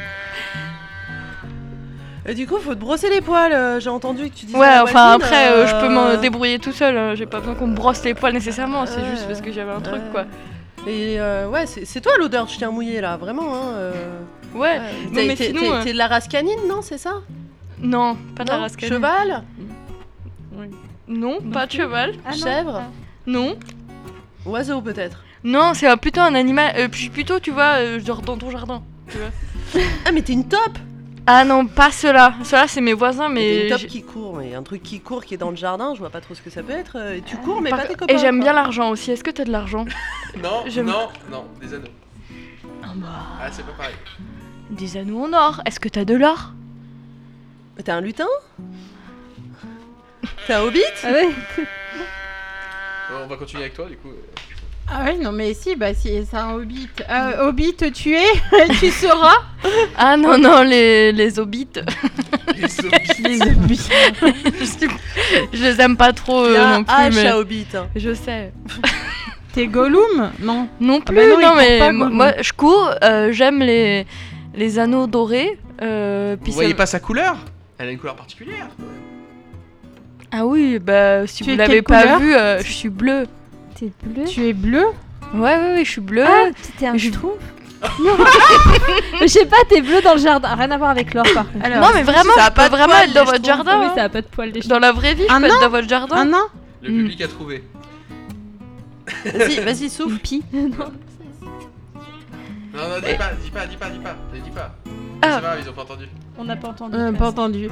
Et du coup, faut te brosser les poils. J'ai entendu que tu disais. Ouais, la enfin voisine, après, je peux m'en débrouiller tout seul. Hein. J'ai pas besoin qu'on me brosse les poils nécessairement. C'est Ouais, juste parce que j'avais un truc, ouais. quoi. Et ouais, c'est toi l'odeur de chien mouillé là, vraiment. Hein, Ouais. Non, mais t'es sinon, t'es de la race canine, non? C'est ça? non, pas de la Non race canine. Cheval? Non, pas de cheval. Ah non. Chèvre? Non. Oiseau peut-être? Non, c'est plutôt un animal. Puis plutôt, tu vois, genre dans ton jardin. Tu vois. Ah, mais t'es une taupe! Ah non, pas ceux-là. Ceux-là, c'est mes voisins, T'es mais. une taupe qui court, mais un truc qui court qui est dans le jardin, je vois pas trop ce que ça peut être. Et tu cours, mais Par- pas tes copains. Et j'aime quoi. bien l'argent aussi. Est-ce que t'as de l'argent? Non, J'aime- non, des anneaux. Ah bah. Ah, c'est pas pareil. Des anneaux en or. Est-ce que t'as de l'or? Mais t'es un lutin? T'es un hobbit? Ah ouais. Bon, on va continuer avec toi, du coup. Ah oui, non, mais si, bah si, c'est un hobbit. Hobbit, tu es, tu seras. Ah non, non, les hobbits. Les zombies. Les hobbits. Je les aime pas trop Il y a non un plus, H mais. à hobbit. Hein. Je sais. T'es Gollum? Non. Non plus, bah non, il non, court mais pas, Gollum. moi je cours, j'aime les anneaux dorés, Puis Vous voyez pas sa couleur? Elle a une couleur particulière. Ah oui, bah si Tu vous es l'avez quelle pas couleur vu, je suis bleue. T'es bleu. Tu es bleu? Ouais, je suis bleue. Ah, t'es un Je- schtroumpf. Non. Je sais pas, t'es bleu dans le jardin. Rien à voir avec l'or par contre. Alors, non, mais vraiment, ça a je pas peux de vraiment poils, être dans les votre schtroumpfs. jardin. Oui, hein. ça a pas de poils des Dans la vraie vie, je Un peux être an dans votre jardin. Un an? Le public a trouvé. Vas-y, souffle. Une pie. Non, dis pas. Ah. C'est pas grave, ils ont pas entendu. On n'a pas entendu. Pas entendu.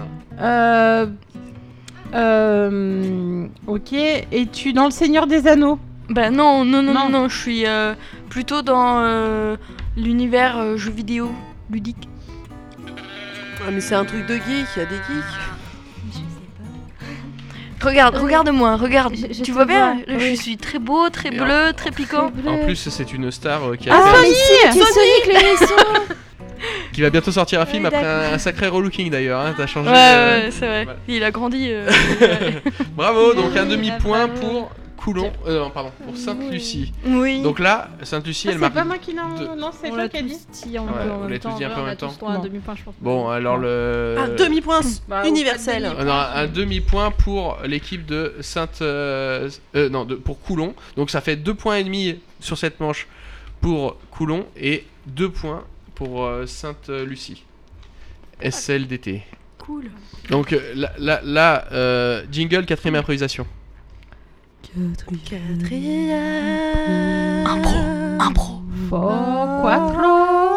Ok, es-tu dans le Seigneur des Anneaux? Bah non, Non. je suis plutôt dans l'univers jeux vidéo ludique. Ah, mais c'est un truc de geek, il y a des geeks. Je sais pas. Regarde-moi, regarde. Je Tu te vois bien, vois, je oui. suis très beau, très Et bleu, très piquant. Bleu. En plus, c'est une star qui a Ah, fait- Tu es Sonic le hérisson. qui va bientôt sortir un film Oui, après d'accord. un sacré relooking d'ailleurs. Hein, t'as changé. Ouais, c'est vrai. voilà. Il a grandi. Bravo, donc un Oui, demi-point bravo. pour Coulon. Non, pardon, pour Sainte-Lucie. Oui. Donc là, Sainte-Lucie, elle C'est marque. pas moi qui l'en... deux. Non, c'est On toi l'a qui as dit. tous dit en Ouais, peu vous en l'avez même tous temps. dit un peu en On a même temps. tous droit à un Bon. demi-point, je pense. Bon, alors le. Un demi-point Bah, universel. ou pas de On aura un demi-point pour l'équipe de Sainte. Pour Coulon. Donc ça fait 2 points et demi sur cette manche pour Coulon et 2 points pour Sainte-Lucie. SLDT. Cool. Donc jingle, 4ème improvisation. Impro. Fort, quattro.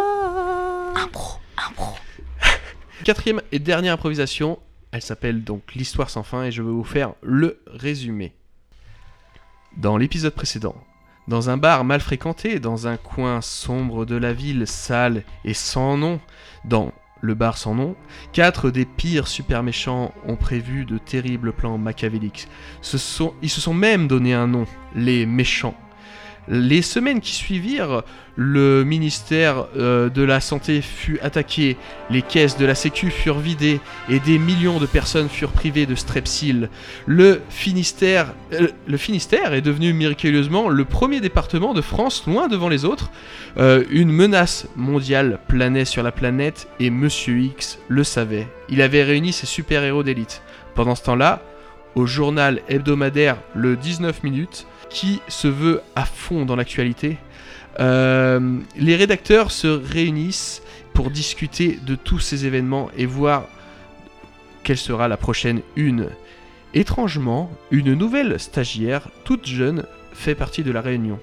Impro. 4ème et dernière improvisation, elle s'appelle donc l'histoire sans fin et je vais vous faire le résumé. Dans l'épisode précédent, dans un bar mal fréquenté, dans un coin sombre de la ville, sale et sans nom, dans le bar sans nom, 4 des pires super méchants ont prévu de terribles plans machiavéliques. Ils se sont même donné un nom, les méchants. Les semaines qui suivirent, le ministère de la Santé fut attaqué, les caisses de la Sécu furent vidées et des millions de personnes furent privées de Strepsil. Le Finistère est devenu miraculeusement le premier département de France, loin devant les autres. Une menace mondiale planait sur la planète et Monsieur X le savait. Il avait réuni ses super-héros d'élite. Pendant ce temps-là, au journal hebdomadaire Le 19 minutes, qui se veut à fond dans l'actualité, les rédacteurs se réunissent pour discuter de tous ces événements et voir quelle sera la prochaine une. Étrangement, une nouvelle stagiaire, toute jeune, fait partie de la réunion.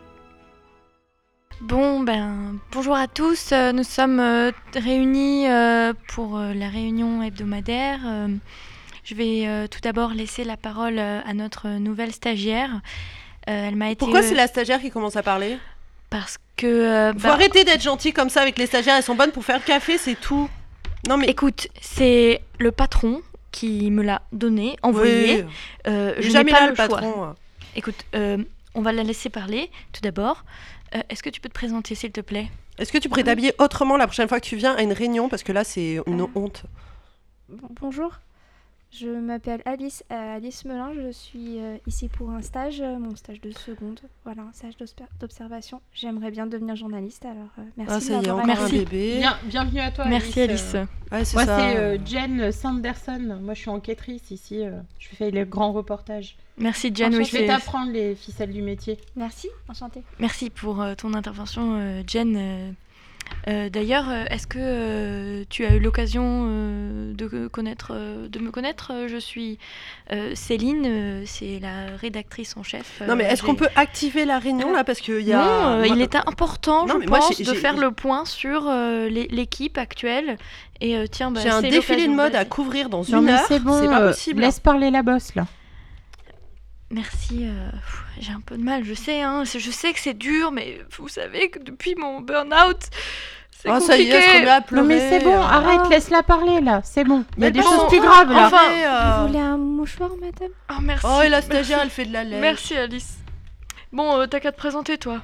Bon, bonjour à tous. Nous sommes réunis pour la réunion hebdomadaire. Je vais tout d'abord laisser la parole à notre nouvelle stagiaire. Elle m'a été. Pourquoi c'est la stagiaire qui commence à parler? Parce que. Faut arrêter d'être gentil comme ça avec les stagiaires, elles sont bonnes pour faire le café, c'est tout. Non mais. Écoute, c'est le patron qui me l'a donné, envoyé. Oui, Je n'ai jamais pas là le le choix. patron. Écoute, on va la laisser parler tout d'abord. Est-ce que tu peux te présenter, s'il te plaît? Est-ce que tu pourrais t'habiller autrement la prochaine fois que tu viens à une réunion? Parce que là, c'est une honte. Bonjour, je m'appelle Alice Melin, je suis ici pour un stage, mon stage de seconde, voilà, un stage d'observation. J'aimerais bien devenir journaliste, alors merci Ah, de ça y est, m'avoir encore Merci. un bébé. Bienvenue à toi, Merci, Alice. Ouais, c'est Moi, ça. c'est Jen Sanderson. Moi, je suis enquêtrice ici. Je fais les grands reportages. Merci, Jen. Oui, Je vais t'apprendre les ficelles du métier. Merci, enchantée. Merci pour ton intervention, Jen. D'ailleurs, est-ce que tu as eu l'occasion de me connaître? Je suis Céline, c'est la rédactrice en chef. Non mais est-ce qu'on peut activer la réunion là? Parce qu'il y a... Non, moi, il était important, Non, je mais moi, pense, j'ai- de j'ai- faire le point sur l'équipe actuelle. Et tiens, j'ai un c'est défilé de l'occasion. mode à Vas-y. couvrir dans Non, une mais heure. c'est bon. pas possible. Laisse parler la bosse, là. Merci, j'ai un peu de mal, je sais, hein, je sais que c'est dur, mais vous savez que depuis mon burn-out, c'est Oh, compliqué. ça y est, elle se remet à pleurer. Non, mais c'est bon, arrête, Ah. laisse-la parler, là. C'est bon. Il y a Mais des bon, choses plus graves, là. enfin, Vous voulez un mouchoir, madame? Oh, merci. Oh, et la merci. stagiaire, elle fait de la lèche. Merci, Alice. Bon, t'as qu'à te présenter, toi.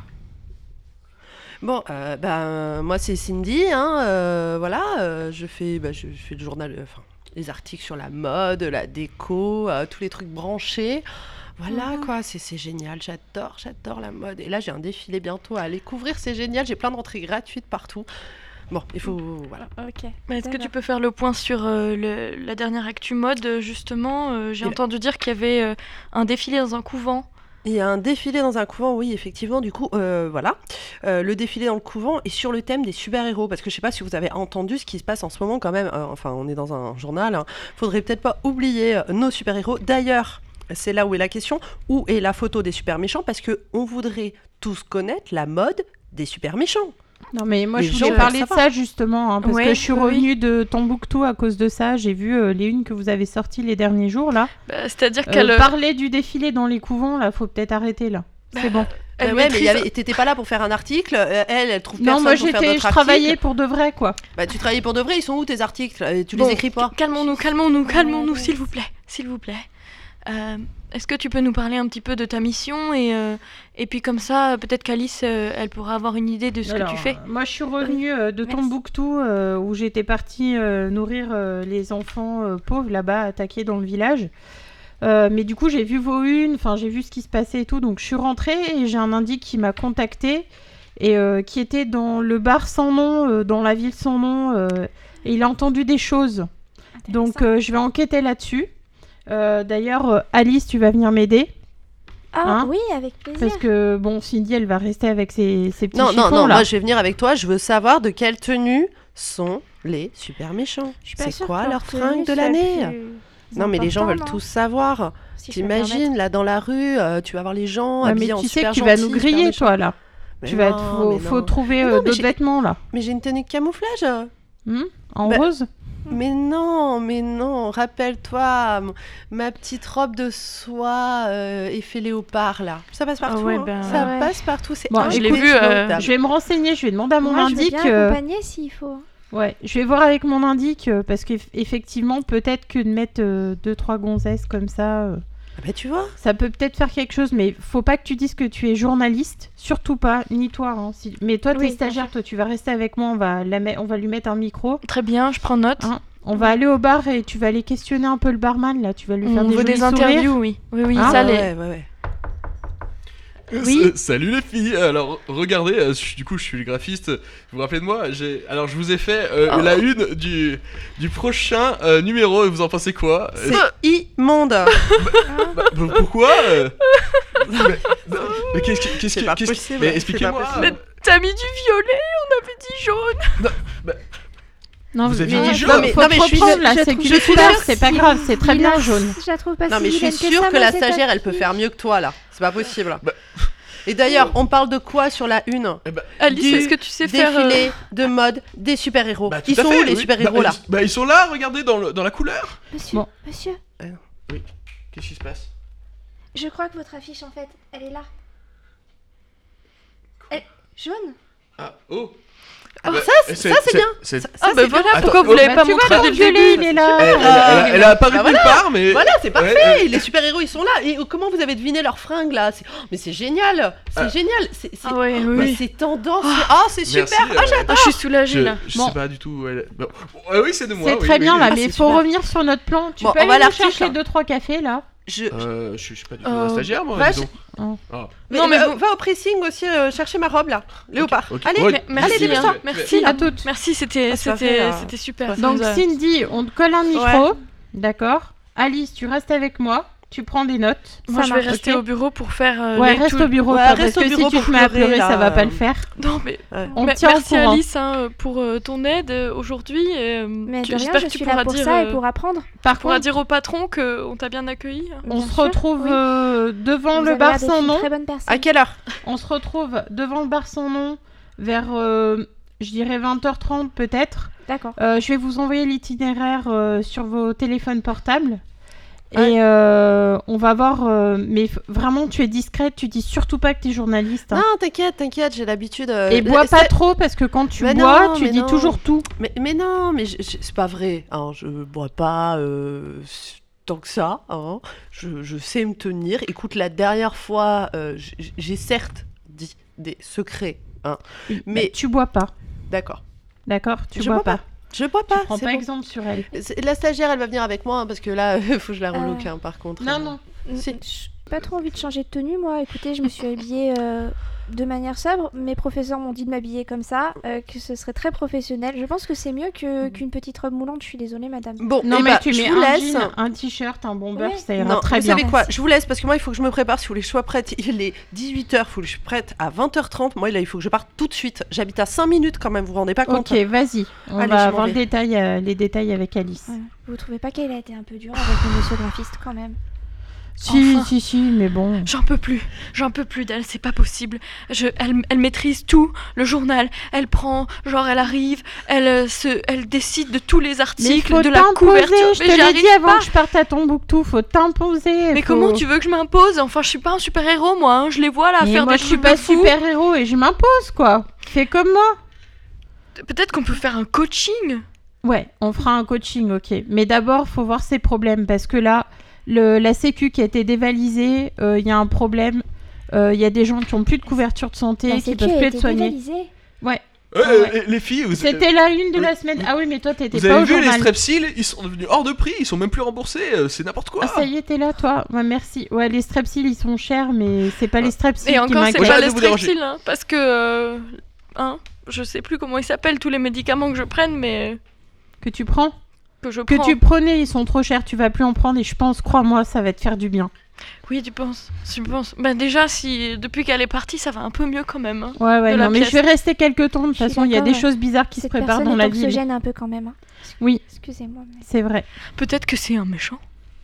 Bon, moi c'est Cindy, hein, voilà, je fais le journal, enfin, les articles sur la mode, la déco, tous les trucs branchés. Voilà quoi, c'est génial, j'adore la mode. Et là j'ai un défilé bientôt à aller couvrir, c'est génial, j'ai plein d'entrées gratuites partout. Bon, il faut... Voilà. Ok. Mais est-ce que tu D'accord. peux faire le point sur la dernière actu mode justement j'ai Et- entendu dire qu'il y avait un défilé dans un couvent. Il y a un défilé dans un couvent, oui, effectivement, du coup, voilà. Le défilé dans le couvent est sur le thème des super-héros, parce que je sais pas si vous avez entendu ce qui se passe en ce moment quand même, enfin, on est dans un journal, hein. Faudrait peut-être pas oublier nos super-héros. D'ailleurs, c'est là où est la question, où est la photo des super-méchants, parce que on voudrait tous connaître la mode des super-méchants. Non, mais moi, Les je voulais gens parler de veulent ça justement, hein, parce Ouais, que je suis oui, revenue de Tombouctou à cause de ça. J'ai vu les unes que vous avez sorties les derniers jours, là. C'est-à-dire qu'elle Parler du défilé dans les couvents, là, faut peut-être arrêter, là. C'est bon. elle Bah ouais, mais maîtrise- t'étais pas là pour faire un article, elle trouve Non, personne moi, pour faire je notre travaillais article. pour de vrai, quoi. Bah, tu travaillais pour de vrai, ils sont où tes articles? Tu Bon, les écris pas? Calmons-nous, Ouais. s'il vous plaît, s'il vous plaît. Est-ce que tu peux nous parler un petit peu de ta mission et puis comme ça, peut-être qu'Alice, elle pourra avoir une idée de ce que tu fais. Moi, je suis revenue de Merci. Tombouctou, où j'étais partie nourrir les enfants pauvres là-bas, attaqués dans le village. Mais du coup, j'ai vu vos unes, enfin, j'ai vu ce qui se passait et tout. Donc, je suis rentrée et j'ai un indique qui m'a contactée et qui était dans le bar sans nom, dans la ville sans nom. Et il a entendu des choses. Donc, je vais enquêter là-dessus. D'ailleurs, Alice, tu vas venir m'aider. Ah Hein oui, avec plaisir. Parce que, bon, Cindy, elle va rester avec ses petits Non, chiffons, non, là. moi je vais venir avec toi, je veux savoir de quelle tenue sont les super méchants. Je suis pas C'est sûre quoi que leur tenue fringue de soit l'année? plus Non, mais les gens important, veulent non tous savoir. Si je peux me permettre. T'imagines, là dans la rue, tu vas voir les gens Ouais, mais habillés en tu sais super que tu vas nous gentils, super griller, méchants. toi, là. Mais Tu vas non, être... mais faut non. trouver Mais non, mais d'autres j'ai- vêtements, là. Mais j'ai une tenue de camouflage. En Bah, rose. Mais non, rappelle-toi, ma petite robe de soie effet léopard, là. Ça passe partout, ouais, hein. ben- Ça Ouais. passe partout, c'est Bon, je l'ai vu, incontestable. Je vais me renseigner, je vais demander à mon Moi, je veux indique. bien accompagner s'il faut. Ouais, je vais voir avec mon indique parce qu'effectivement, peut-être que de mettre 2-3 gonzesses comme ça, Ah bah, tu vois. ça peut peut-être faire quelque chose. Mais faut pas que tu dises que tu es journaliste, surtout pas, ni toi. Hein, Mais toi, t'es Oui, bien stagiaire, toi, tu vas rester avec moi. On va lui mettre un micro. Très bien, je prends note. Hein, on va aller au bar et tu vas aller questionner un peu le barman là. Tu vas lui faire On des veut jolis des sourires. interviews, oui. Oui, Ah, ça, ouais. Oui. Salut les filles. Alors regardez, du coup je suis le graphiste. Vous vous rappelez de moi? Alors je vous ai fait la une du prochain numéro. Et vous en pensez quoi? C'est immonde. Pourquoi mais qu'est-ce C'est que pas qu'est-ce que- possible, mais c'est expliquez-moi. pas possible. T'as mis du violet, on avait dit jaune. Non, Vous avez mais dit faut, jaune. faut Non, mais te je suis- reprendre, là, je c'est trouve- qu'une je suis couleur, sûre c'est pas grave, c'est très bien jaune. Je la trouve pas Non, si mais je suis vilaine sûre ça, que moi, la cette stagiaire, elle affiche. peut faire mieux que toi, là. C'est pas possible. Et d'ailleurs, on parle de quoi sur la une? Alice, Du est-ce que tu sais faire Défilé de mode des super-héros. Bah, tout Ils à sont fait, où, les oui. super-héros, là? Ils sont là, regardez dans la couleur. Monsieur, Bon. monsieur, Qu'est-ce qui se passe? je crois que votre affiche, en fait, elle est là. Elle... Jaune. Ah, oh. Ah, ça, c'est bien. c'est- Ah bah voilà, Attends, pourquoi vous oh, l'avez Bah, pas tu vois, montré le dès le violet, début? il est là. Elle a apparu Bah nulle voilà. part, mais. Voilà, c'est parfait. Ouais, Les super-héros, ils sont là. Et comment vous avez deviné leurs fringues, là? Mais c'est génial. C'est génial. Ah ouais, oui, Bah, oui. c'est tendance. Ah, c'est super. Merci, Ah, j'adore. Ah, je suis soulagée là. Je Bon. sais pas du tout. Bon, oui, c'est de moi. C'est oui, très oui, bien oui. là, Ah, mais c'est faut super. revenir sur notre plan. Tu Bon, peux on aller va à nous l'article, chercher hein. 2-3 cafés là. Je suis pas du tout un stagiaire, moi, va- dis donc. Oh. Ah. Non, mais va au pressing aussi chercher ma robe, là. Léopard. Ok. Allez, Ouais, Merci, dépêche-toi. hein. Merci, À hein. toutes. Merci, c'était Ah, ça fait, c'était super. Donc Ça nous a- Cindy, on te colle un micro, d'accord. Alice, tu restes avec moi, tu prends des notes. Moi, Ça je vais marche, rester ok. au bureau pour faire. Ouais, les reste tout- au bureau, Ouais, toi, reste parce au que si bureau tu pour te mets à pleurer, pleurer, là. ça va pas le faire. Non, mais On mais tient au merci courant. Alice hein, pour ton aide aujourd'hui. Mais de rien, J'espère je que tu suis là pourras pour dire, ça et pour apprendre. Par pourras contre, dire au patron qu'on t'a bien accueilli. on Bien se sûr, retrouve oui. devant Vous le avez bar l'air d'être sans une nom. Très bonne personne. À quelle heure? On se retrouve devant le bar sans nom vers, je dirais 20h30 peut-être. D'accord. Je vais vous envoyer l'itinéraire sur vos téléphones portables. Ouais. Et on va voir. Mais vraiment, tu es discrète. Tu dis surtout pas que tu es journaliste. Hein. Non, t'inquiète, j'ai l'habitude. Et bois pas trop parce que quand tu Mais bois, non, tu mais dis non. toujours tout. Mais non, mais c'est pas vrai. Hein, je bois pas tant que ça. Hein. Je sais me tenir. Écoute, la dernière fois, j'ai certes dit des secrets. Hein. Mais tu bois pas. d'accord. D'accord. Tu Je bois bois pas. Je bois pas. Prends c'est pas bon. exemple sur elle. La stagiaire, elle va venir avec moi hein, parce que là, il faut que je la relook hein, par contre. Non, non. Si. Pas trop envie de changer de tenue, moi. Écoutez, je me suis habillée de manière sobre. Mes professeurs m'ont dit de m'habiller comme ça, que ce serait très professionnel. Je pense que c'est mieux qu'une petite robe moulante. Je suis désolée, madame. Bon, Non, eh mais bah, tu je mets vous un laisse. jean, un t-shirt, un bomber, Ouais. ça ira Non, très vous bien. savez quoi, Merci. je vous laisse parce que moi il faut que je me prépare si vous voulez que je sois prête. Il est 18h, il faut que je sois prête à 20h30. Moi là il faut que je parte tout de suite. J'habite à 5 minutes quand même, vous vous rendez pas compte. Ok, vas-y. On Allez, va je m'en avoir vais. les détails avec Alice. Ouais. Vous trouvez pas qu'elle a été un peu dure avec le monsieur graphiste quand même? Si, Enfin. si, mais bon. J'en peux plus d'elle, c'est pas possible. Elle maîtrise tout, le journal. Elle prend, genre elle arrive, elle décide de tous les Mais articles, faut de la t'imposer, couverture. je Mais te l'ai j'arrive dit avant pas. que je parte à ton bouctou, faut t'imposer. Mais comment tu veux que je m'impose? Enfin, je suis pas un super héros, moi. Hein. Je les vois là Mais faire moi des je suis trucs pas de fou. super héros et je m'impose quoi. Fais comme moi. Peut-être qu'on peut faire un coaching. Ouais, on fera un coaching, ok. Mais d'abord, faut voir ses problèmes parce que là, la sécu qui a été dévalisée, il y a un problème. Il y a des gens qui ont plus de couverture de santé, La qui sécu peuvent a plus été être soignés. dévalisée. Ouais. Ouais. Les filles, C'était la une de la semaine. Ah oui, mais toi t'étais vous pas avez au vu les journal. strepsils, ils sont devenus hors de prix, ils sont même plus remboursés, c'est n'importe quoi. Ah ça y est, t'es là toi. Ouais, merci. Ouais, les strepsils ils sont chers, mais c'est pas les strepsils Et qui encore, c'est m'inquiètent. pas J'arrête les de vous déranger. strepsils, hein, parce que... je sais plus comment ils s'appellent, tous les médicaments que je prenne, mais... Que tu prends. Que je Que prends. tu prenais, ils sont trop chers, tu vas plus en prendre et je pense, crois-moi, ça va te faire du bien. Oui, tu penses. Bah déjà, depuis qu'elle est partie, ça va un peu mieux quand même. Hein. Ouais, De la non, mais pièce. je vais rester quelques temps. De toute Je suis façon, il y a d'accord, des choses bizarres qui se Cette préparent personne dans la est ville. anxiogène un peu quand même. Hein. Oui, Excusez-moi. Mais... c'est vrai. Peut-être que c'est un méchant.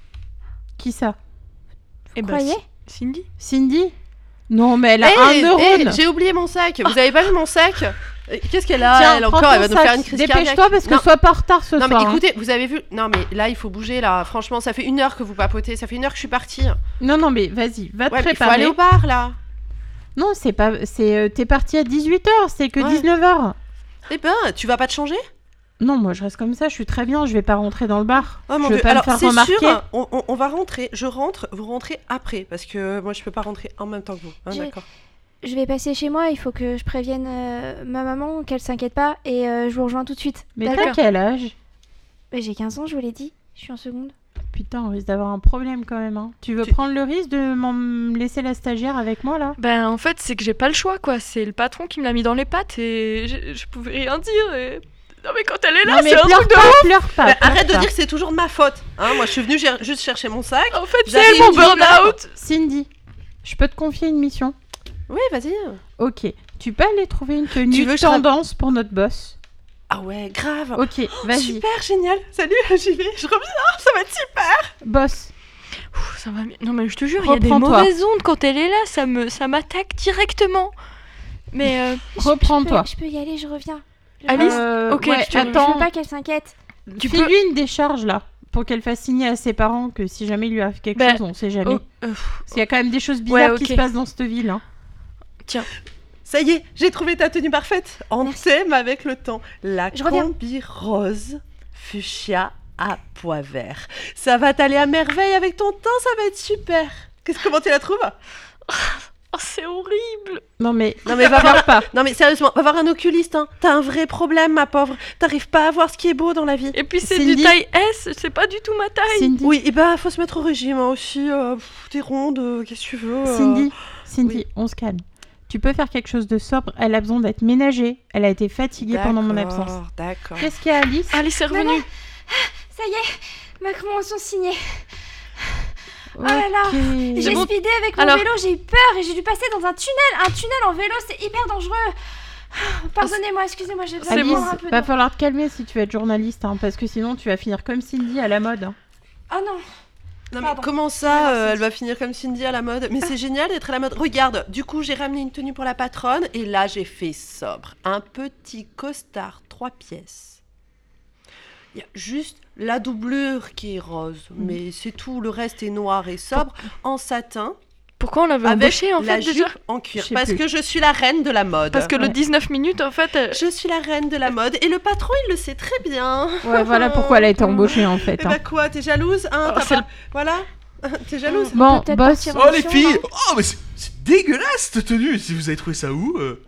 Qui ça? Eh ben, croyez Cindy. Cindy? Non, mais elle a un neurone. J'ai oublié mon sac. Vous avez pas vu mon sac? Qu'est-ce qu'elle a? Tiens, Elle prends encore, ton elle va nous sac. faire une crise cardiaque. Dépêche-toi parce que Non. sois pas en retard ce Non soir. mais hein. écoutez, vous avez vu? Non mais là il faut bouger là. Franchement, ça fait 1 heure que vous papotez. Ça fait 1 heure que je suis partie. Non, mais vas-y, va te Ouais, il faut préparer. aller au bar là. Non, c'est pas. T'es parti à 18h, c'est que Ouais. 19h. Eh ben, tu vas pas te changer? Non, moi je reste comme ça, je suis très bien, je vais pas rentrer dans le bar. Oh mon je vais Dieu. pas Alors me faire c'est remarquer. sûr, on va rentrer. Je rentre, vous rentrez après parce que moi je peux pas rentrer en même temps que vous. Hein, J'ai- d'accord. Je vais passer chez moi, il faut que je prévienne ma maman qu'elle s'inquiète pas et je vous rejoins tout de suite. Mais t'as D'accord. quel âge? Mais j'ai 15 ans, je vous l'ai dit. Je suis en seconde. Putain, on risque d'avoir un problème quand même. Hein. Tu veux prendre le risque de m'en laisser la stagiaire avec moi là? Ben en fait, c'est que j'ai pas le choix, quoi. C'est le patron qui me l'a mis dans les pattes et je pouvais rien dire. Et... Non mais quand elle est là, Non mais c'est un pleure truc de pas, ouf. pleure pas. Bah, pleure arrête de pas. dire que c'est toujours de ma faute. Hein, moi je suis venue juste chercher mon sac. En fait, c'est J'arrive mon du bar. burn-out. Cindy, je peux te confier une mission? Oui, vas-y. Ok, tu peux aller trouver une tenue Tu veux que je tendance pour notre boss? Ah ouais, grave. Ok, vas-y. Super, génial. Salut, j'y vais. Je reviens. Ça va être super. Boss. Ouh, ça va mieux. Non mais je te jure, il y a des Reprends-toi. mauvaises ondes quand elle est là, ça m'attaque directement. Mais Reprends-toi. Je peux y aller, je reviens. Alice, Ok, ok, Je attends. veux pas qu'elle s'inquiète. tu peux. File-lui une décharge là, pour qu'elle fasse signer à ses parents que si jamais il lui arrive quelque Bah, chose, on sait jamais. Oh, Parce qu'il y a quand même des choses bizarres Ouais, qui ok. se passent dans cette ville. Hein. Ça y est, j'ai trouvé ta tenue parfaite. En Merci. thème avec le temps. La Je reviens. combi rose fuchsia à pois vert. Ça va t'aller à merveille avec ton teint, ça va être super. Comment tu la trouves? Oh, c'est horrible. Non mais, Non mais va pleure voir. pas. Non mais sérieusement, va voir un oculiste. Hein. T'as un vrai problème, ma pauvre. T'arrives pas à voir ce qui est beau dans la vie. Et puis c'est Cindy. du taille S, c'est pas du tout ma taille. Cindy, Oui, et bah faut se mettre au régime hein, aussi. T'es ronde, qu'est-ce que tu veux Cindy, oui. on se calme. Tu peux faire quelque chose de sobre, elle a besoin d'être ménagée. Elle a été fatiguée pendant mon absence. D'accord. Qu'est-ce qu'il y a Alice? Allez, c'est revenu. Maman. Ça y est, ma convention signée. Oh là là. Ok. J'ai C'est bon. speedé avec mon Alors- vélo, j'ai eu peur et j'ai dû passer dans un tunnel. Un tunnel en vélo, c'est hyper dangereux. Pardonnez-moi, excusez-moi, j'ai besoin de Alice, boire un peu va d'eau. falloir te calmer si tu veux être journaliste, hein, parce que sinon tu vas finir comme Cindy à la mode. Hein. Oh non. Non mais Pardon. comment ça, elle va finir comme Cindy à la mode? Mais c'est génial d'être à la mode. Regarde, du coup j'ai ramené une tenue pour la patronne et là j'ai fait sobre. Un petit costard 3 pièces. Il y a juste la doublure qui est rose, mais c'est tout, le reste est noir et sobre, en satin, Pourquoi on l'avait avec embauché en la fait jupe déjà en cuir. Je sais Parce plus. que je suis la reine de la mode. Parce que le Ouais. 19 minutes en fait. Je suis la reine de la mode et le patron il le sait très bien. Ouais, voilà pourquoi elle a été embauchée en fait. Et hein. bah quoi, t'es jalouse hein, Oh, t'as c'est pas- Voilà. T'es jalouse? Bon, peut-être boss. partir en Oh les mission, filles! non Oh mais c'est dégueulasse cette tenue! Si vous avez trouvé ça où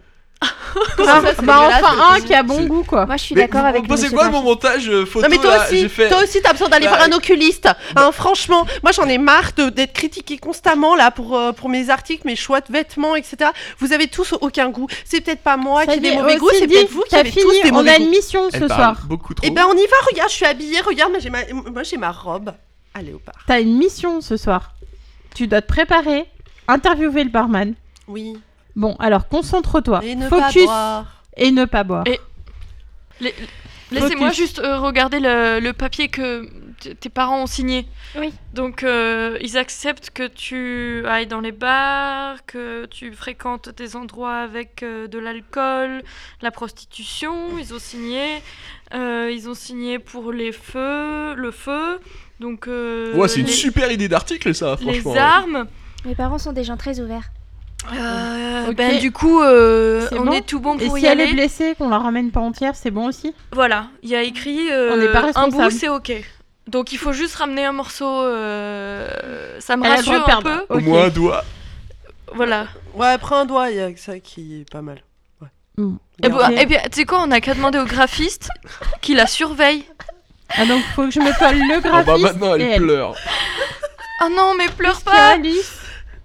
Bah enfin un qui a bon C'est- goût quoi. Moi, je suis Mais d'accord vous avec pensez monsieur quoi de mon Barchi. montage photo Non mais toi là aussi, J'ai fait... toi aussi t'as besoin d'aller Bah, voir un oculiste. Hein, franchement, moi j'en ai marre d'être critiqué constamment là pour mes articles, mes choix de vêtements, etc. Vous avez tous aucun goût. C'est peut-être pas moi Ça qui y ai des est, mauvais goûts, c'est Cindy, peut-être vous qui t'as avez fini, tous des on mauvais a goûts. une mission Elle ce parle soir. beaucoup trop. Eh ben on y va, regarde, je suis habillée, regarde, moi j'ai ma robe. À léopard. T'as une mission ce soir. Tu dois te préparer, interviewer le barman. Oui. Bon, alors concentre-toi. Et ne pas Focus boire. et ne pas boire. Et- Laissez-moi Focus. juste regarder le papier que tes parents ont signé. Oui. Donc, ils acceptent que tu ailles dans les bars, que tu fréquentes des endroits avec de l'alcool, la prostitution. Ils ont signé pour le feu. Donc, Ouais, c'est une super idée d'article ça, franchement. les armes. Mes parents sont des gens très ouverts. Ok. Ben, du coup, C'est on bon est tout bon Et pour si y elle aller. est blessée, qu'on la ramène pas entière, c'est bon aussi. Voilà, il y a écrit On n'est pas un bout, responsable. c'est ok. Donc il faut juste ramener un morceau, ça me Elle a le droit rassure de un perdre. peu. Au Ok. moins un doigt. Voilà. Ouais, prends un doigt, il y a que ça qui est pas mal. Mm. Et, Ok. et puis tu sais quoi, on a qu'à demander au graphiste qui la surveille. Ah donc faut que je me colle le Ah graphiste bah maintenant et elle pleure. Oh non, mais pleure Qu'est-ce qu'il y a, pas. Alice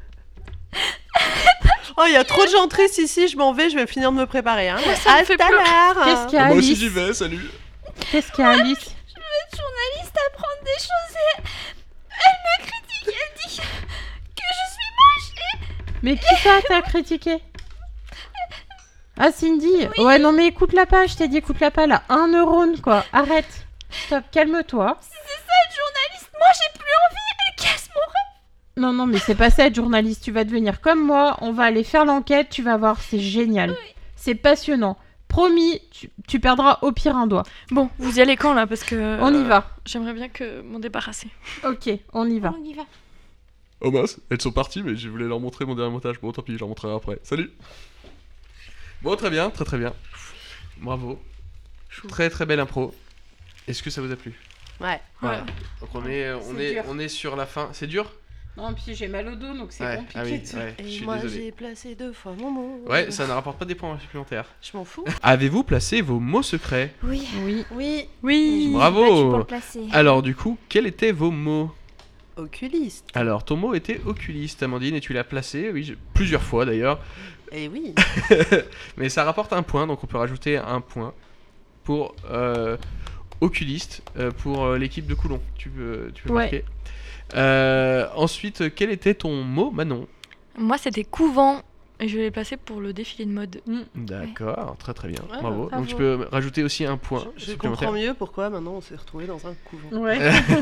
Oh, il y a trop de gens tristes ici, je m'en vais, je vais finir de me préparer. Hein. ça me À fait tout à pleurer. l'heure. Qu'est-ce qu'il y a, Ah, moi aussi Alice j'y vais, salut. Qu'est-ce qu'il y a, Alice Journaliste apprendre des choses et elle me critique, elle dit que je suis moche. Mais qui ça t'a critiqué Ah Cindy Ouais non mais écoute-la pas, je t'ai dit écoute-la pas là. Un neurone quoi, arrête. Stop, calme-toi. Cette journaliste, moi j'ai plus envie, elle casse mon rêve. Non non mais c'est pas ça être journaliste, tu vas devenir comme moi, on va aller faire l'enquête, tu vas voir, c'est génial. C'est passionnant. Promis, tu perdras au pire un doigt. Bon, vous y allez quand là? Parce que On y va. J'aimerais bien que m'en débarrasser. Ok, on y va. On y va. Oh mince, elles sont parties, mais je voulais leur montrer mon dernier montage. Bon, tant pis, je leur montrerai après. Salut. Bon, très bien, très très bien. Bravo. Très très belle impro. Est-ce que ça vous a plu? Ouais. Voilà. Donc dur. on est sur la fin. C'est dur? Non, puis j'ai mal au dos donc c'est Ouais. compliqué. Ah oui, de- ouais. Je Et suis moi désolé. j'ai placé 2 fois mon mot. Ouais, ça ne rapporte pas des points supplémentaires. Je m'en fous. Avez-vous placé vos mots secrets? Oui. Oui. Oui. Oui. Bravo. Battu pour le placer. Alors du coup, quels étaient vos mots? Oculiste. Alors ton mot était oculiste, Amandine, et tu l'as placé, oui, plusieurs fois d'ailleurs. Et oui. Mais ça rapporte un point, donc on peut rajouter un point pour oculiste pour l'équipe de Coulon. Tu peux Ouais. marquer. Ensuite, quel était ton mot, Manon? Moi, c'était couvent. Et je l'ai placé pour le défilé de mode. D'accord, très très bien, Ouais, bravo. bravo. Donc tu peux rajouter aussi un point Je supplémentaire. comprends mieux pourquoi maintenant on s'est retrouvés dans un couvent. Ouais.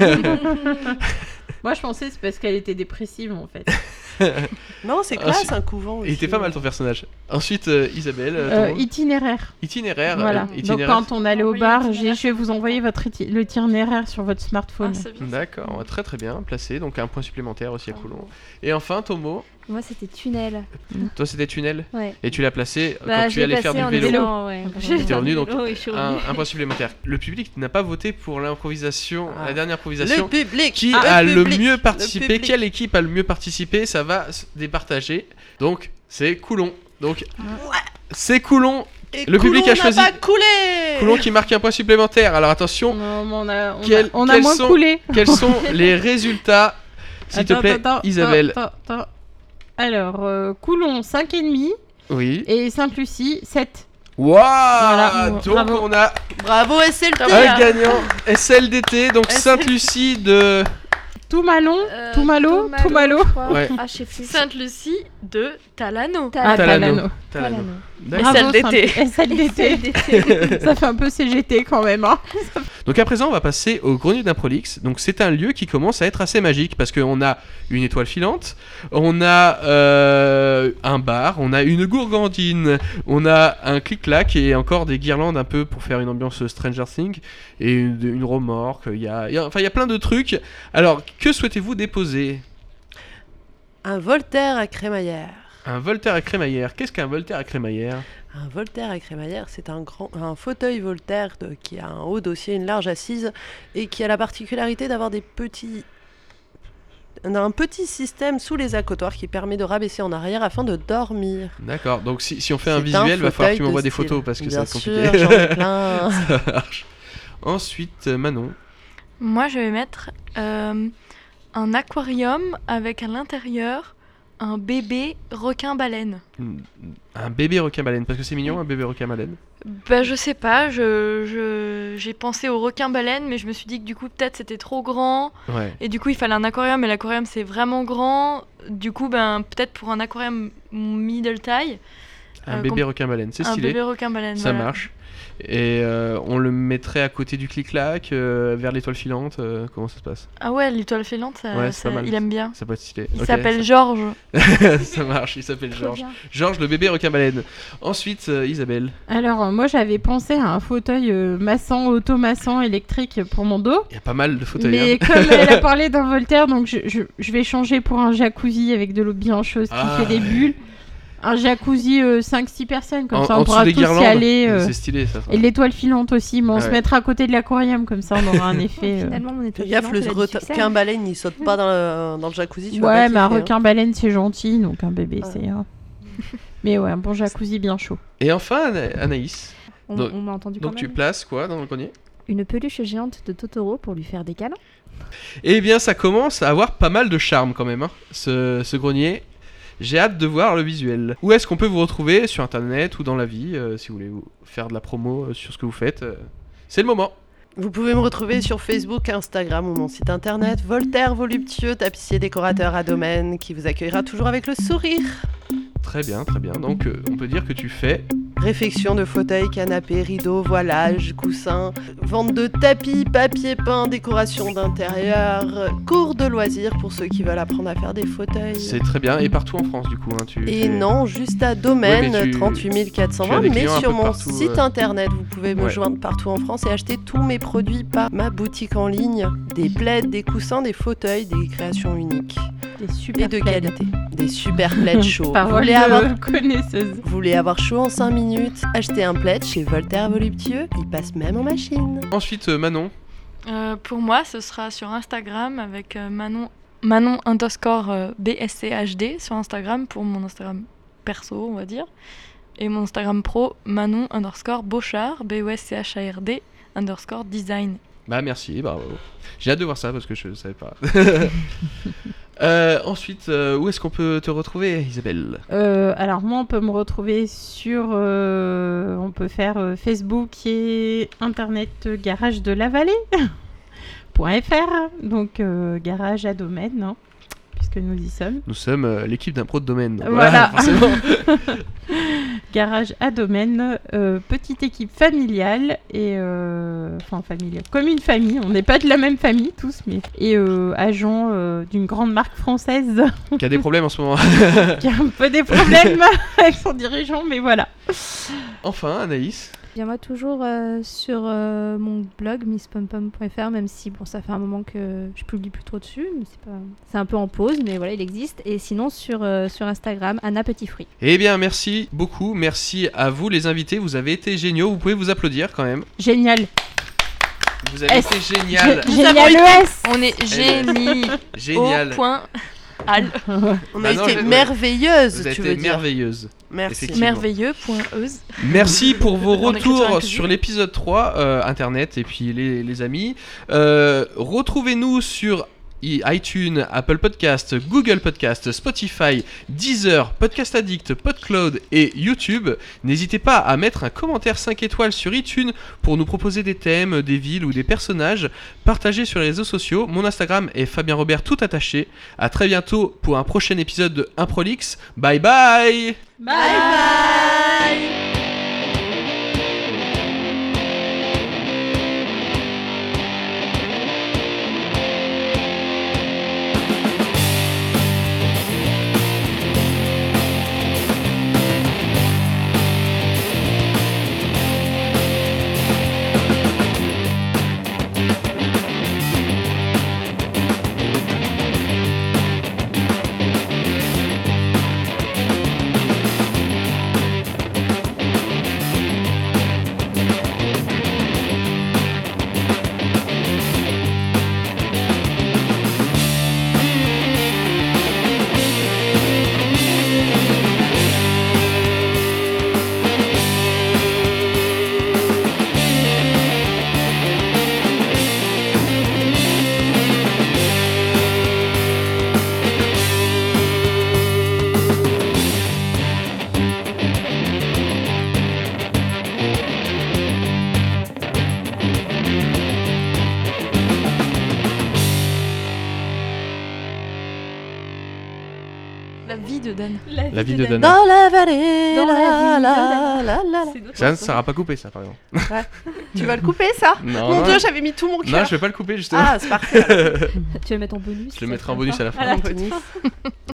Moi je pensais c'est parce qu'elle était dépressive en fait. Non, c'est classe un couvent. Il était pas mal ton personnage. Ensuite, Isabelle, ton mot Itinéraire. itinéraire. Voilà. Donc itinéraire. quand on allait au Envoyer bar, l'itinéraire. je vais vous envoyer l'itinéraire sur votre smartphone. Ah, c'est bien. D'accord, très très bien placé, donc un point supplémentaire aussi à Coulon. Et enfin, ton mot, Moi, c'était tunnel. toi c'était tunnel, Ouais. et tu l'as placé Bah, quand je tu l'ai allais faire placé du en vélo. disant, ouais. J'ai été revenu, donc, Oui, je suis revenue. Un point supplémentaire. Le public n'a pas voté pour l'improvisation, Ah. la dernière Le improvisation. public. Qui le a le public, mieux participé? public. Quelle équipe a le mieux participé? Ça va se départager. Donc c'est Coulon. Donc c'est Coulon. Et Le public Coulon a choisi- n'a pas coulé. Coulon qui marque un point supplémentaire. Alors attention, Non, mais on Quels- a quels moins sont- coulé. quels sont les résultats? S'il te plaît, Isabelle. Attends. Alors, Coulon 5,5 Oui. et Sainte-Lucie 7. Waouh. Voilà, Donc bravo. on a Bravo SLT. un gagnant SLDT, donc SLDT. Euh, Sainte-Lucie de... Tout Malo. je crois. Ouais. Ah, je sais plus. Sainte-Lucie de Talano. Ah, Talano. Talano. Talano. D'accord. SLDT. SLDT. Ça fait un peu CGT quand même. Hein. Donc à présent on va passer au Grenier d'Improlix. Donc c'est un lieu qui commence à être assez magique parce qu'on a une étoile filante, on a un bar, on a une gourgandine, on a un clic-clac et encore des guirlandes un peu pour faire une ambiance Stranger Things et une remorque. Il y a plein de trucs. Alors que souhaitez-vous déposer? Un Voltaire à crémaillère. Un Voltaire à crémaillère. Qu'est-ce qu'un Voltaire à crémaillère? Un Voltaire à crémaillère, c'est un fauteuil Voltaire qui a un haut dossier, une large assise et qui a la particularité d'avoir des petits On a un petit système sous les accotoirs qui permet de rabaisser en arrière afin de dormir. D'accord, donc si on fait un C'est visuel, va falloir que fauteuil tu m'envoies de des style. photos parce que ça va Bien être sûr, compliqué. j'en ai plein. Ça marche. Ensuite, Manon. Moi, je vais mettre un aquarium avec à l'intérieur un bébé requin-baleine. Un bébé requin-baleine, parce que c'est mignon un bébé requin-baleine. Bah, je sais pas, j'ai pensé au requin-baleine, mais je me suis dit que du coup, peut-être c'était trop grand. Ouais. Et du coup, il fallait un aquarium, et l'aquarium c'est vraiment grand. Du coup, peut-être pour un aquarium middle taille. Un bébé requin-baleine, c'est Un stylé. bébé requin-baleine, Ça voilà. marche. Et on le mettrait à côté du clic-clac, vers l'étoile filante. Comment ça se passe? Ah ouais, l'étoile filante, Ouais, c'est pas mal. il aime bien. Ça peut être stylé. Il Ok, s'appelle Georges. ça marche, il s'appelle Trop Georges. bien. Georges, le bébé requin-baleine. Ensuite, Isabelle. Alors, moi, j'avais pensé à un fauteuil massant, automassant, électrique pour mon dos. Il y a pas mal de fauteuils. Mais hein. comme elle a parlé d'un Voltaire, donc je vais changer pour un jacuzzi avec de l'eau bien chaude qui Ah. fait des bulles. Un jacuzzi 5-6 personnes, comme ça En on dessous pourra des tous y guirlandes. aller. C'est stylé ça. Et l'étoile filante aussi, mais on Ah se ouais. mettra à côté de l'aquarium, comme ça on aura un effet. Finalement, mon Fais étoile gaffe, le filante, elle a du succès. requin-baleine, il saute pas dans le jacuzzi. Tu vas Ouais, pas mais un kiffer, hein. requin-baleine c'est gentil, donc un bébé Ouais. c'est. Mais ouais, un bon jacuzzi bien chaud. Et enfin, Anaïs. On Donc- m'a entendu quand Donc tu même. places quoi dans le grenier? Une peluche géante de Totoro pour lui faire des câlins. Eh bien, ça commence à avoir pas mal de charme quand même, hein, ce grenier. J'ai hâte de voir le visuel. Où est-ce qu'on peut vous retrouver sur internet ou dans la vie, si vous voulez vous faire de la promo sur ce que vous faites. C'est le moment. Vous pouvez me retrouver sur Facebook, Instagram ou mon site internet Voltaire Voluptueux, tapissier décorateur à domaine, qui vous accueillera toujours avec le sourire. Très bien, très bien. Donc on peut dire que tu fais... Réfection de fauteuils, canapés, rideaux, voilage, coussins, vente de tapis, papier peint, décoration d'intérieur, cours de loisirs pour ceux qui veulent apprendre à faire des fauteuils. C'est très bien. Et partout en France du coup. Hein, Et non, juste à Domaine, Ouais, mais tu 38 420, as des mais clients un sur peu mon partout, site internet, vous pouvez me Ouais. joindre partout en France et acheter tous mes produits par ma boutique en ligne. Des plaids, des coussins, des fauteuils, des créations uniques Des super et de plaids. qualité. Des super plaids chauds. Vous Parole voulez avoir de connaisseuse. Vous voulez avoir chaud en 5 minutes? Achetez un plaid chez Voltaire Voluptueux, il passe même en machine. Ensuite, Manon. Pour moi, ce sera sur Instagram avec Manon _ BSCHD sur Instagram pour mon Instagram perso, on va dire. Et mon Instagram pro, Manon _ Beauchard, BOSCHARD _ design. Bah merci, bravo. J'ai hâte de voir ça parce que je ne savais pas. Ensuite, où est-ce qu'on peut te retrouver, Isabelle? Alors moi on peut me retrouver sur on peut faire Facebook et internet garage de la vallée .fr, donc garage à domaine, hein, puisque nous y sommes. Nous sommes l'équipe d'impro de domaine. donc Voilà. forcément. Garage à domaine, petite équipe familiale et enfin familiale, comme une famille. On n'est pas de la même famille tous, mais et agent d'une grande marque française Qui a des problèmes en ce moment. qui a un peu des problèmes avec son dirigeant, mais voilà. Enfin, Anaïs. Bien moi toujours sur mon blog misspompom.fr, même si bon ça fait un moment que je publie plus trop dessus, mais c'est un peu en pause, mais voilà il existe. Et sinon sur Instagram Anna Petit Fruit. Eh bien, merci beaucoup. Merci à vous, les invités. Vous avez été géniaux. Vous pouvez vous applaudir quand même. Génial. Vous avez S. été génial. Génial ES. On est génie. Génial. Au point al. On Bah a non, été ouais. merveilleuse, Vous avez tu été veux dire. merveilleuse. Merci. Effectivement. Merveilleux. Euse. Merci pour vos En écriture retours inclusive. sur l'épisode 3, Internet et puis les amis. Retrouvez-nous sur iTunes, Apple Podcast, Google Podcast, Spotify, Deezer, Podcast Addict, PodCloud et YouTube. N'hésitez pas à mettre un commentaire 5 étoiles sur iTunes pour nous proposer des thèmes, des villes ou des personnages. Partagez sur les réseaux sociaux. Mon Instagram est Fabien Robert tout attaché. À très bientôt pour un prochain épisode de Improlix. Bye bye. Bye bye. de Dan. La vie de Dan. Dans la vallée, Dans la la, vie la, de la, la. C'est notre Ça chanson. sera pas coupé, ça, par exemple. Tu vas le couper, ça? Non, Mon non. Dieu, j'avais mis tout mon Non, cœur. je vais pas le couper, justement. Ah, c'est parfait. alors. Tu vas le mettre en bonus. Je le mettrai en bonus à la fin. En bonus.